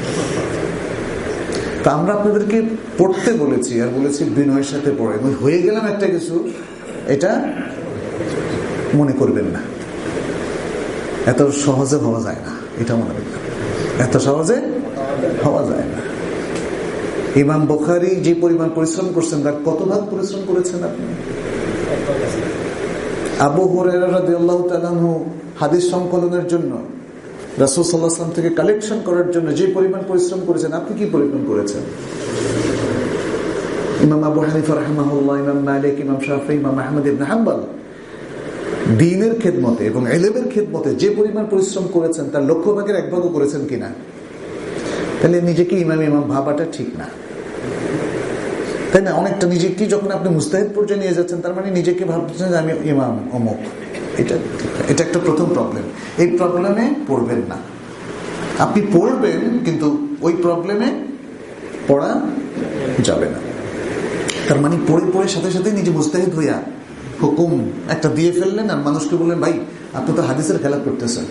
A: তা আমরা আপনাদেরকে পড়তে বলেছি আর বলেছি বিনয়ের সাথে পড়ে, হয়ে গেলাম একটা কিছু এটা মনে করবেন না। এত সহজে হওয়া যায় না, এটা মনে রাখবেন, এত সহজে হওয়া যায় না। ইমাম বুখারী যে পরিমাণ পরিশ্রম করছেন তার কত ভাগ পরিশ্রম করেছেন আপনি? আবু হুরায়রা রাদিয়াল্লাহু তাআলা আনহু হাদিস সংকলনের জন্য, রাসূল সাল্লাল্লাহু আলাইহি ওয়াসাল্লাম থেকে কালেকশন করার জন্য যে পরিমাণ পরিশ্রম করেছেন, আপনি কি পরিমাণ করেছেন? ইমাম আবু হানিফা রাহিমাহুল্লাহ, ইমাম মালিক, ইমাম শাফিঈ, ইমাম আহমদ ইবনে হাম্বল দ্বীনের খেদমতে এবং ইলমের খেদমতে যে পরিমাণ পরিশ্রম করেছেন তার লক্ষ্য ভাগের এক ভাগও করেছেন কিনা? তাহলে নিজেকে ইমাম ইমাম ভাবাটা ঠিক না, তাই না? অনেকটা নিজেকে যখন আপনি মুস্তাহিদ পর্যায়ে নিয়ে যাচ্ছেন, তার মানে নিজেকে ভাবছেন যে আমি ইমাম অমুক। এটা এটা একটা প্রথম প্রবলেম। এই প্রবলেমে পড়বেন না। আপনি পড়বেন কিন্তু ওই প্রবলেমে পড়া যাবে না। তার মানে পড়ে পড়ে সাথে সাথে নিজে মুস্তাহিদ হইয়া হুকুম একটা দিয়ে ফেললেন আর মানুষকে বললেন ভাই আপনি তো হাদিসের খেলা করতেছেন।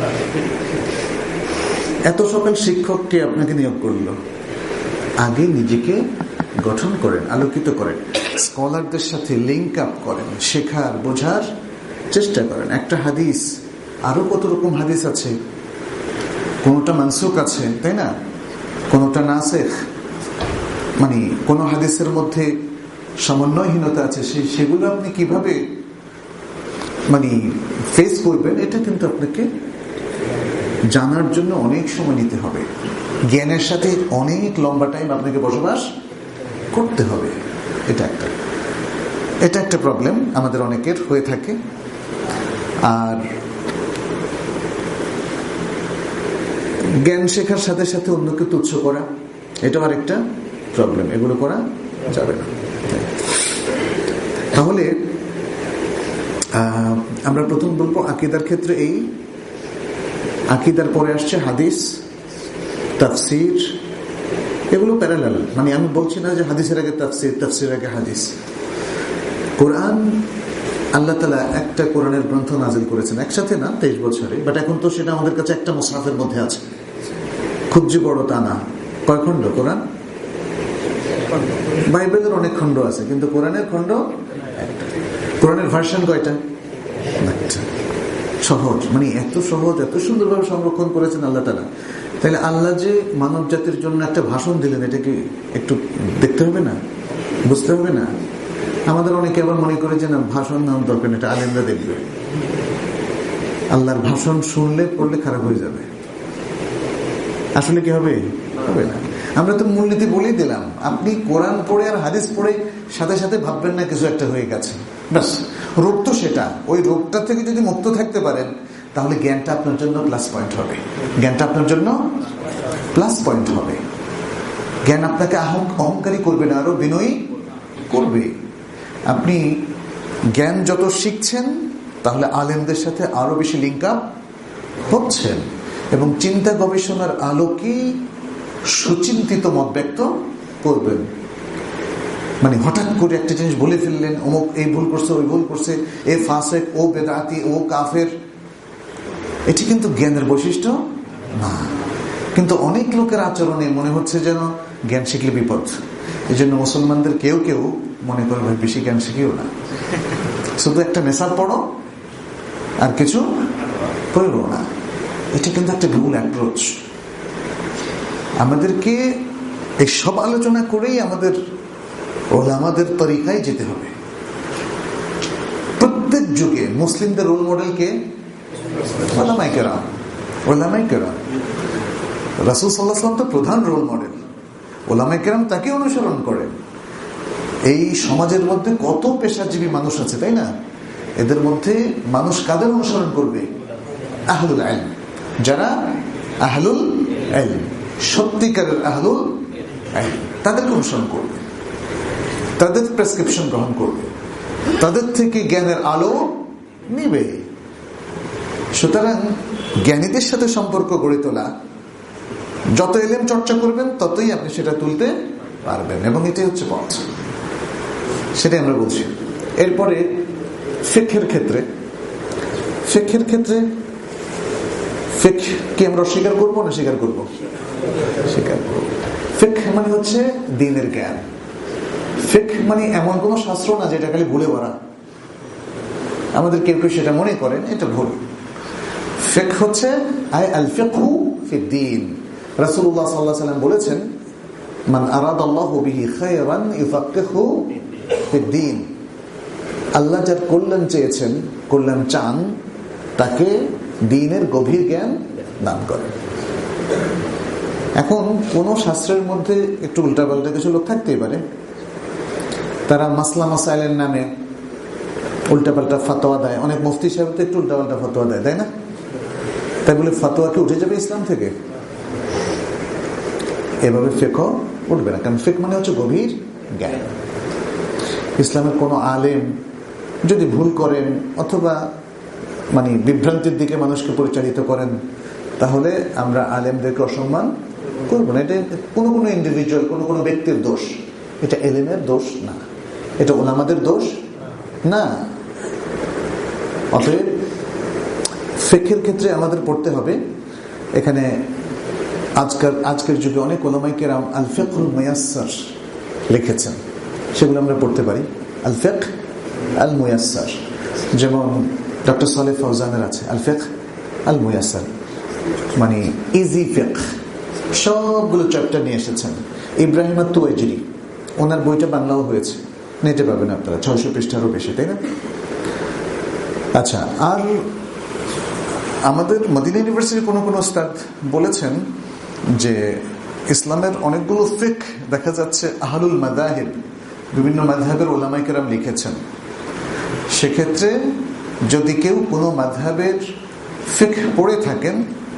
A: এত সকাল শিক্ষককে আপনাকে নিয়োগ করলো, আগে নিজেকে গঠন করেন, আলোকিত করেন, স্কলারদের সাথে লিঙ্ক আপ করেন, শেখার বোঝার চেষ্টা করেন। একটা হাদিস, আরো কত রকম হাদিস আছে, কোনটা মানসুখ আছে, তাই না? কোনটা নাসিখ, মানে কোন হাদিসের মধ্যে সমন্বয়হীনতা আছে, সেগুলো আপনি কিভাবে মানে ফেস করবেন, এটা কিন্তু আপনাকে জানার জন্য অনেক সময় নিতে হবে। জ্ঞানের সাথে অনেক লম্বা টাইম আপনাকে বসবাস করতে হবে। এটা একটা এটা একটা প্রবলেম আমাদের অনেকের হয়ে থাকে। আর জ্ঞান শেখার সাথে সাথে অন্যকে তুচ্ছ করা, এটা আর একটা প্রবলেম। এগুলো করা যাবে না। তাহলে আমরা প্রথম বলবো আকীদার ক্ষেত্রে এই আকীদার পরে আসছে হাদিস, তাফসীর, এগুলো প্যারালাল। মানে আমি বলছি না যে হাদিসের আগে তাফসীর, তাফসীর আগে হাদিস। কোরআন, আল্লাহ তাআলা একটা কোরআনের গ্রন্থ নাজিল করেছেন একসাথে, না তেইশ বছরে, বাট এখন তো সেটা আমাদের কাছে একটা মুসহাফের মধ্যে আছে। খুব যে বড় তা না। কয় খণ্ড কোরআন? বাইবেলের অনেক খণ্ড আছে, কিন্তু কোরআনের খণ্ড একটা। কোরআনের ভার্সন কয়টা? একটা। সহজ, মানে এত সহজ, এত সুন্দরভাবে সংরক্ষণ করেছেন আল্লাহ তাআলা। তাহলে আল্লাহ যে মানব জাতির জন্য একটা ভাষণ দিলেন, এটা কি একটু দেখতে হবে না, বুঝতে হবে না? আমাদের অনেকে আবার মনে করে যে না, ভাষণ নেওয়ার দরকার, এটা আলেমরা দেখবে। আল্লাহর ভাষণ শুনলে পড়লে খারাপ হয়ে যাবে। আসলে কি হবে? হবে না। আমরা তো মূলনীতি বলেই দিলাম, আপনি কোরআন পড়ে আর হাদিস পড়ে সাথে সাথে ভাববেন না কিছু একটা হয়ে গেছে, ব্যাস। রোগ তো সেটা, ওই রোগটা থেকে যদি মুক্ত থাকতে পারেন তাহলে জ্ঞানটা আপনার জন্য প্লাস পয়েন্ট হবে। জ্ঞানটা আপনার জন্য প্লাস পয়েন্ট হবে। জ্ঞান আপনাকে অহংকারী করবে না, আরো বিনয়ী করবে। আপনি জ্ঞান যত শিখছেন তাহলে আলেমদের সাথে আরো বেশি লিঙ্ক আপ হচ্ছেন এবং চিন্তা গবেষণার আলোকে সুচিন্তিত মত ব্যক্ত করবেন। মানে হঠাৎ করে একটা জিনিস বলে ফেললেন, অমুক এই ভুল করছে, ওই ভুল করছে, এ ফাসেক, ও বেদাতি, ও কাফের, এটি কিন্তু জ্ঞানের বৈশিষ্ট্য না। কিন্তু অনেক লোকের আচরণে মনে হচ্ছে যেন জ্ঞান শিখলে বিপদ। এই জন্য মুসলমানদের কেউ কেউ মনে করে ভাই বেশি জ্ঞান শিখিও না, শুধু একটা নেশা পড়ো আর কিছু পড়ো না। এটা কিন্তু একটা ভুল অ্যাপ্রোচ। আমাদেরকে এই সব আলোচনা করেই আমাদের ওলামাদের তরিকায় যেতে হবে। প্রত্যেক যুগে মুসলিমদের রোল মডেল কে? ওলামায়ে কেরাম। ওলামায়ে কেরাম, রাসূল সাল্লাল্লাহু আলাইহি ওয়াসাল্লাম তো প্রধান রোল মডেল, ওলামায়ে কেরাম তাকে অনুসরণ করেন। এই সমাজের মধ্যে কত পেশাজীবী মানুষ আছে, তাই না? এদের মধ্যে মানুষ কাদের অনুসরণ করবে? আহলুল ইলম, যারা আহলুল ইলম, সত্যিকারের আহলুল ইলম, তাদেরকে অনুসরণ করবে, তাদের প্রেসক্রিপশন গ্রহণ করবে, তাদের থেকে জ্ঞানের আলো নিবে। সুতরাং জ্ঞানীদের সাথে সম্পর্ক গড়ে তোলা, যত ইলম চর্চা করবেন ততই আপনি সেটা তুলতে পারবেন, এবং এটাই হচ্ছে পথ, সেটাই আমরা বলছি। এরপরে ফিকহের ক্ষেত্রে, ফিকহের ক্ষেত্রে ফিকহ কি আমরা স্বীকার করবো না স্বীকার করবো? স্বীকার করবো। ফিকহ মানে হচ্ছে দ্বীনের জ্ঞান। ফিকহ মানে এমন কোন শাস্ত্র না যেটা খালি ভুলে ভরা। আমাদের কেউ কেউ সেটা মনে করেন, এটা ভুল। ফিকহ হচ্ছে আই আল ফিকহু ফিদ্দীন। রাসূলুল্লাহ সাল্লাল্লাহু আলাইহি ওয়াসাল্লাম বলেছেন, মান আরাদাল্লাহু বিহি খায়রান ইউফাক্কিহু ফিদ্দীন। আল্লাহ যার কল্যাণ চেয়েছেন, কল্যাণ চান, তাকে দ্বীনের গভীর জ্ঞান দান করেন। এখন কোন শাস্ত্রের মধ্যে একটু উল্টাপাল্টা কিছু লোক থাকতেই পারে, তারা মাসলা মাসাইলের নামে উল্টাপাল্টা ফতোয়া দেয়। অনেক মুফতি সাহেব তো একটু উল্টাপাল্টা ফতোয়া দেয়, তাই না? তাই বলে ফতোয়া কি উঠে যাবে ইসলাম থেকে? এভাবে ফিকহ উঠবে না, কারণ ফিকহ মানে হচ্ছে গভীর জ্ঞান। ইসলামের কোন আলেম যদি ভুল করেন অথবা মানে বিভ্রান্তির দিকে মানুষকে পরিচালিত করেন, তাহলে আমরা আলেমদেরকে অসম্মান করবো না। এটা কোনো কোনো ইন্ডিভিজুয়াল, কোনো কোনো ব্যক্তির দোষ, এটা এলেমের দোষ না, এটা ওলামাদের দোষ না। অতএব ফিকহের ক্ষেত্রে আমাদের পড়তে হবে। এখানে আজকাল আজকের যুগে অনেক ওলামায়ে কেরাম আল ফিকহুল মুয়াসসার লিখেছেন, সেগুলো আমরা পড়তে পারি। আল ফিকহ আল মুয়াসসার, যেমন ডক্টর সালেহ ফাউজানের আছে আল ফিকহ আল মুয়াসসার, মানে ইজি ফিকহ, সবগুলো চ্যাপ্টার নিয়ে এসেছেন। ইব্রাহিম আত-তুওয়াইজিরি, ওনার বইটা বাংলাও হয়েছে, নেটে পাবেন আপনারা, ছয়শো পৃষ্ঠারও বেশি, তাই না? আচ্ছা, আর আমাদের মদিনা ইউনিভার্সিটির কোনো কোনো উস্তাদ বলেছেন যে ইসলামের অনেকগুলো ফিকহ দেখা যাচ্ছে আহলুল মাযাহিব, বিভিন্ন মাযহাবের উলামায়ে কেরাম লিখেছেন। সেক্ষেত্রে যদি কেউ কোনো মাযহাবের ফিকহ পড়ে থাকেন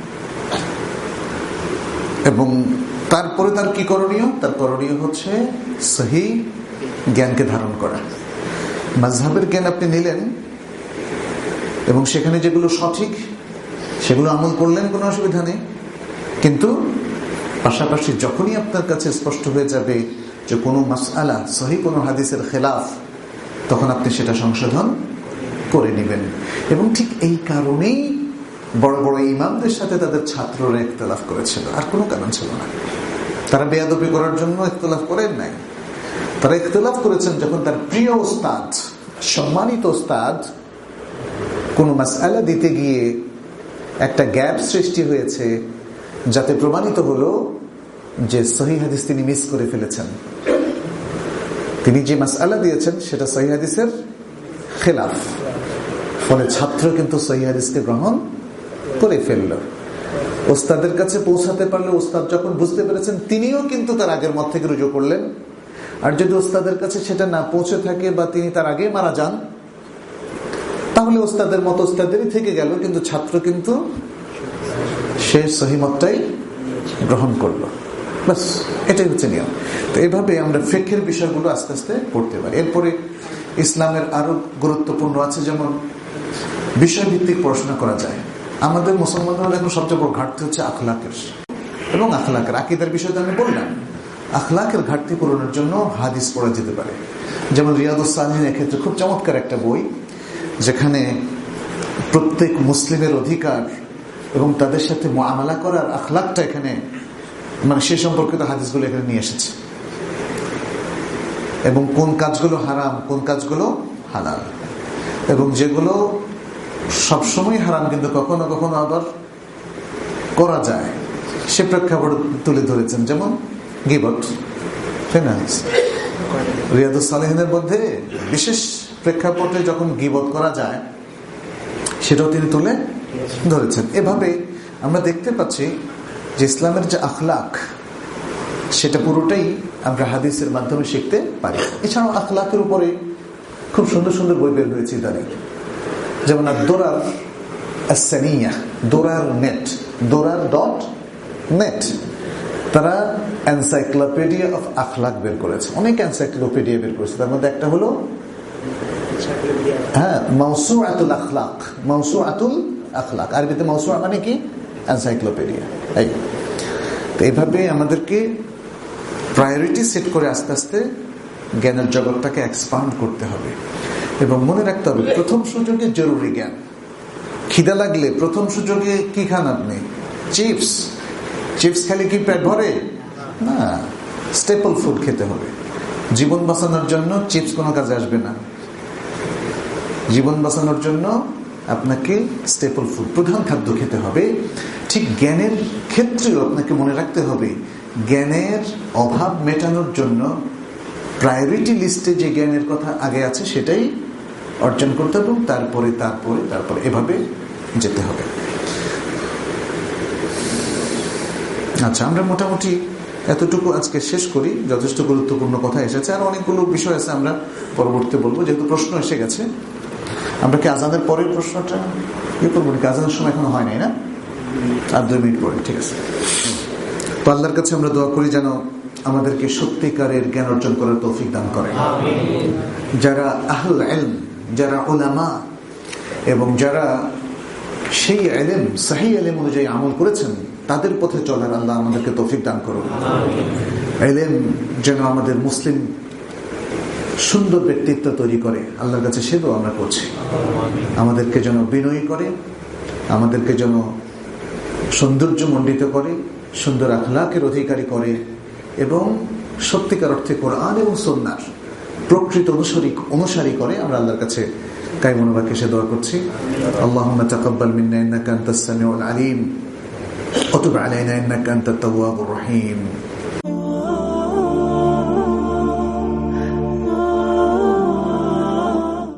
A: এবং তারপরে তার কি করণীয়? তার করণীয় হচ্ছে সহি জ্ঞানকে ধারণ করা। মাযহাবের জ্ঞান আপনি নিলেন এবং সেখানে যেগুলো সঠিক সেগুলো আমল করলেন, কোনো অসুবিধা নেই, কিন্তু পাশাপাশি যখনই আপনার কাছে স্পষ্ট হয়ে যাবে যে কোনো মাসআলা সহি কোনো হাদিসের খেলাফ, তখন আপনি সেটা সংশোধন করে নেবেন। এবং ঠিক এই কারণেই বড় বড় ইমামদের সাথে তাদের ছাত্ররা ইখতিলাফ করেছিল, আর কোনো কারণ ছিল না। তারা বেয়াদবি করার জন্য ইখতিলাফ করেন নাই, তারা ইখতিলাফ করেছেন যখন তার প্রিয় ওস্তাদ, সম্মানিত ওস্তাদ কোনো মাসআলা দিতে গিয়ে একটা গ্যাপ সৃষ্টি হয়েছে, যাতে প্রমাণিত হলো যে সহিহ হাদিস তিনি মিস করে ফেলেছেন। তিনি যে মাসআলা দিয়েছেন সেটা সহিহ হাদিসের খেলাফ, ফলে ছাত্র কিন্তু সহিহ হাদিসকে গ্রহণ করে ফেলল। ওস্তাদের কাছে পৌঁছাতে পারলে ওস্তাদ যখন বুঝতে পেরেছেন, তিনিও কিন্তু তার আগের মত থেকে রুজু করলেন। আর যদি ওস্তাদের কাছে সেটা না পৌঁছে থাকে বা তিনি তার আগে মারা যান, তাহলে ওস্তাদের মত ওস্তাদেরই থেকে গেল, কিন্তু ছাত্র কিন্তু সে সহি মতটাই গ্রহণ করলো। বাস, এটাই হচ্ছে নিয়ম। তো এইভাবে আমরা ফিকহের বিষয়গুলো আস্তে আস্তে পড়তে পারি। এরপরে ইসলামের আরো গুরুত্বপূর্ণ আছে, যেমন বিষয়ভিত্তিক পড়াশোনা করা যায়। আমাদের মুসলমানরা এখন সবচেয়ে বড় ঘাটতি হচ্ছে আখলাকের, এবং আখলাকের আকীদার বিষয়টা আমি বললাম। আখলাকের ঘাটতি পূরণের জন্য হাদিস পড়া যেতে পারে, যেমন রিয়াদুস সালিহিনের ক্ষেত্রে খুব চমৎকার একটা বই, যেখানে প্রত্যেক মুসলিমের অধিকার এবং তাদের সাথে মুআমালা করার আখলাকটা এখানে, মানে সে সম্পর্কিত হাদিসগুলো এখানে নিয়ে এসেছে, এবং কোন কাজগুলো হারাম, কোন কাজগুলো হালাল, এবং যেগুলো সবসময় হারাম কিন্তু কখনো কখনো আবার করা যায়, সে প্রেক্ষাপট তুলে ধরেছেন। যেমন গীবত, তাই না? রিয়াদুস সালিহিনের মধ্যে বিশেষ প্রেক্ষাপটে যখন গীবত করা যায় সেটাও তিনি তুলে ধরেছেন। এভাবে আমরা দেখতে পাচ্ছি যে ইসলামের যে আখলাক, সেটা পুরোটাই আমরা হাদিসের মাধ্যমে শিখতে পারি। এছাড়াও আখলাকের উপরে খুব সুন্দর সুন্দর বই বের হয়েছে ইদানিং, যেমন দোরার আসানিয়া, Dorar net, Dorar dot net, তারা এনসাইক্লোপিডিয়া অফ আখলাক বের করেছে। অনেক এনসাইক্লোপিডিয়া বের করেছে, তার মধ্যে একটা হলো হ্যাঁ মাওসুআতুল আখলাক। মাওসুআতুল আখলাক আরবিতে মাওসুআ মানে কি? এনসাইক্লোপিডিয়া। এই তো এইভাবে আমাদেরকে প্রায়োরিটি সেট করে আস্তে আস্তে জ্ঞানের জগৎটাকে এক্সপান্ড করতে হবে। এবং মনে রাখতে হবে, প্রথম সুযোগে জরুরি জ্ঞান। খিদা লাগলে প্রথম সুযোগে কি খান আপনি? চিপস। চিপস খেলে কি পেট ভরে? না, স্টেপল ফুড খেতে হবে। জীবন বাঁচানোর জন্য চিপস কোনো কাজে আসবে না। জীবন বাঁচানোর জন্য আপনাকে স্টেপল ফুড, প্রধান খাদ্য খেতে হবে। ঠিক জ্ঞানের ক্ষেত্রেও আপনাকে মনে রাখতে হবে, জ্ঞানের অভাব মেটানোর জন্য প্রায়োরিটি লিস্টে যে জ্ঞানের কথা আগে আছে সেটাই অর্জন করতে হবে, তারপরে তারপরে তারপরে এভাবে যেতে হবে। আচ্ছা, আমরা মোটামুটি এতটুকু আজকে শেষ করি। যথেষ্ট গুরুত্বপূর্ণ কথা এসেছে, আর অনেকগুলো বিষয় আছে আমরা পরবর্তীতে বলবো, যেহেতু প্রশ্ন এসে গেছে। আমরা কি আজানের পরের প্রশ্নটা ইয়ে করবো নাকি? আজানের সময় এখনো হয় নাই না? আর দুই মিনিট পরে, ঠিক আছে। তো আল্লাহর কাছে আমরা দোয়া করি যেন আমাদেরকে সত্যিকারের জ্ঞান অর্জন করার তৌফিক দান করেন। যারা আহলুল ইলম, যারা উলামা, এবং যারা সেই ইলম, সহিহ ইলম অনুযায়ী আমল করেছেন, তাদের পথে চলার আল্লাহ আমাদেরকে তৌফিক দান করুন। ইলম যেন আমাদের মুসলিম সুন্দর ব্যক্তিত্ব তৈরি করে, আল্লাহর কাছে সে দোয়া আমরা করছি। আমাদেরকে যেন বিনয়ী করে, আমাদেরকে যেন সৌন্দর্য মণ্ডিত করে, সুন্দর আখলাকের অধিকারী করে, এবং সত্যিকার অর্থে কোরআন এবং সুন্নাহর প্রকৃত অনুসারী অনুসারী করে। আমরা আল্লাহর কাছে কায়মনোবাক্যে সে দোয়া করছি। আল্লাহুম্মা তাকাব্বাল মিন্না ইন্নাকা আনতাস সামিউল আলিম ওয়া তুব আলাইনা ইন্নাকা আনতাত তাওয়াবুর রহিম।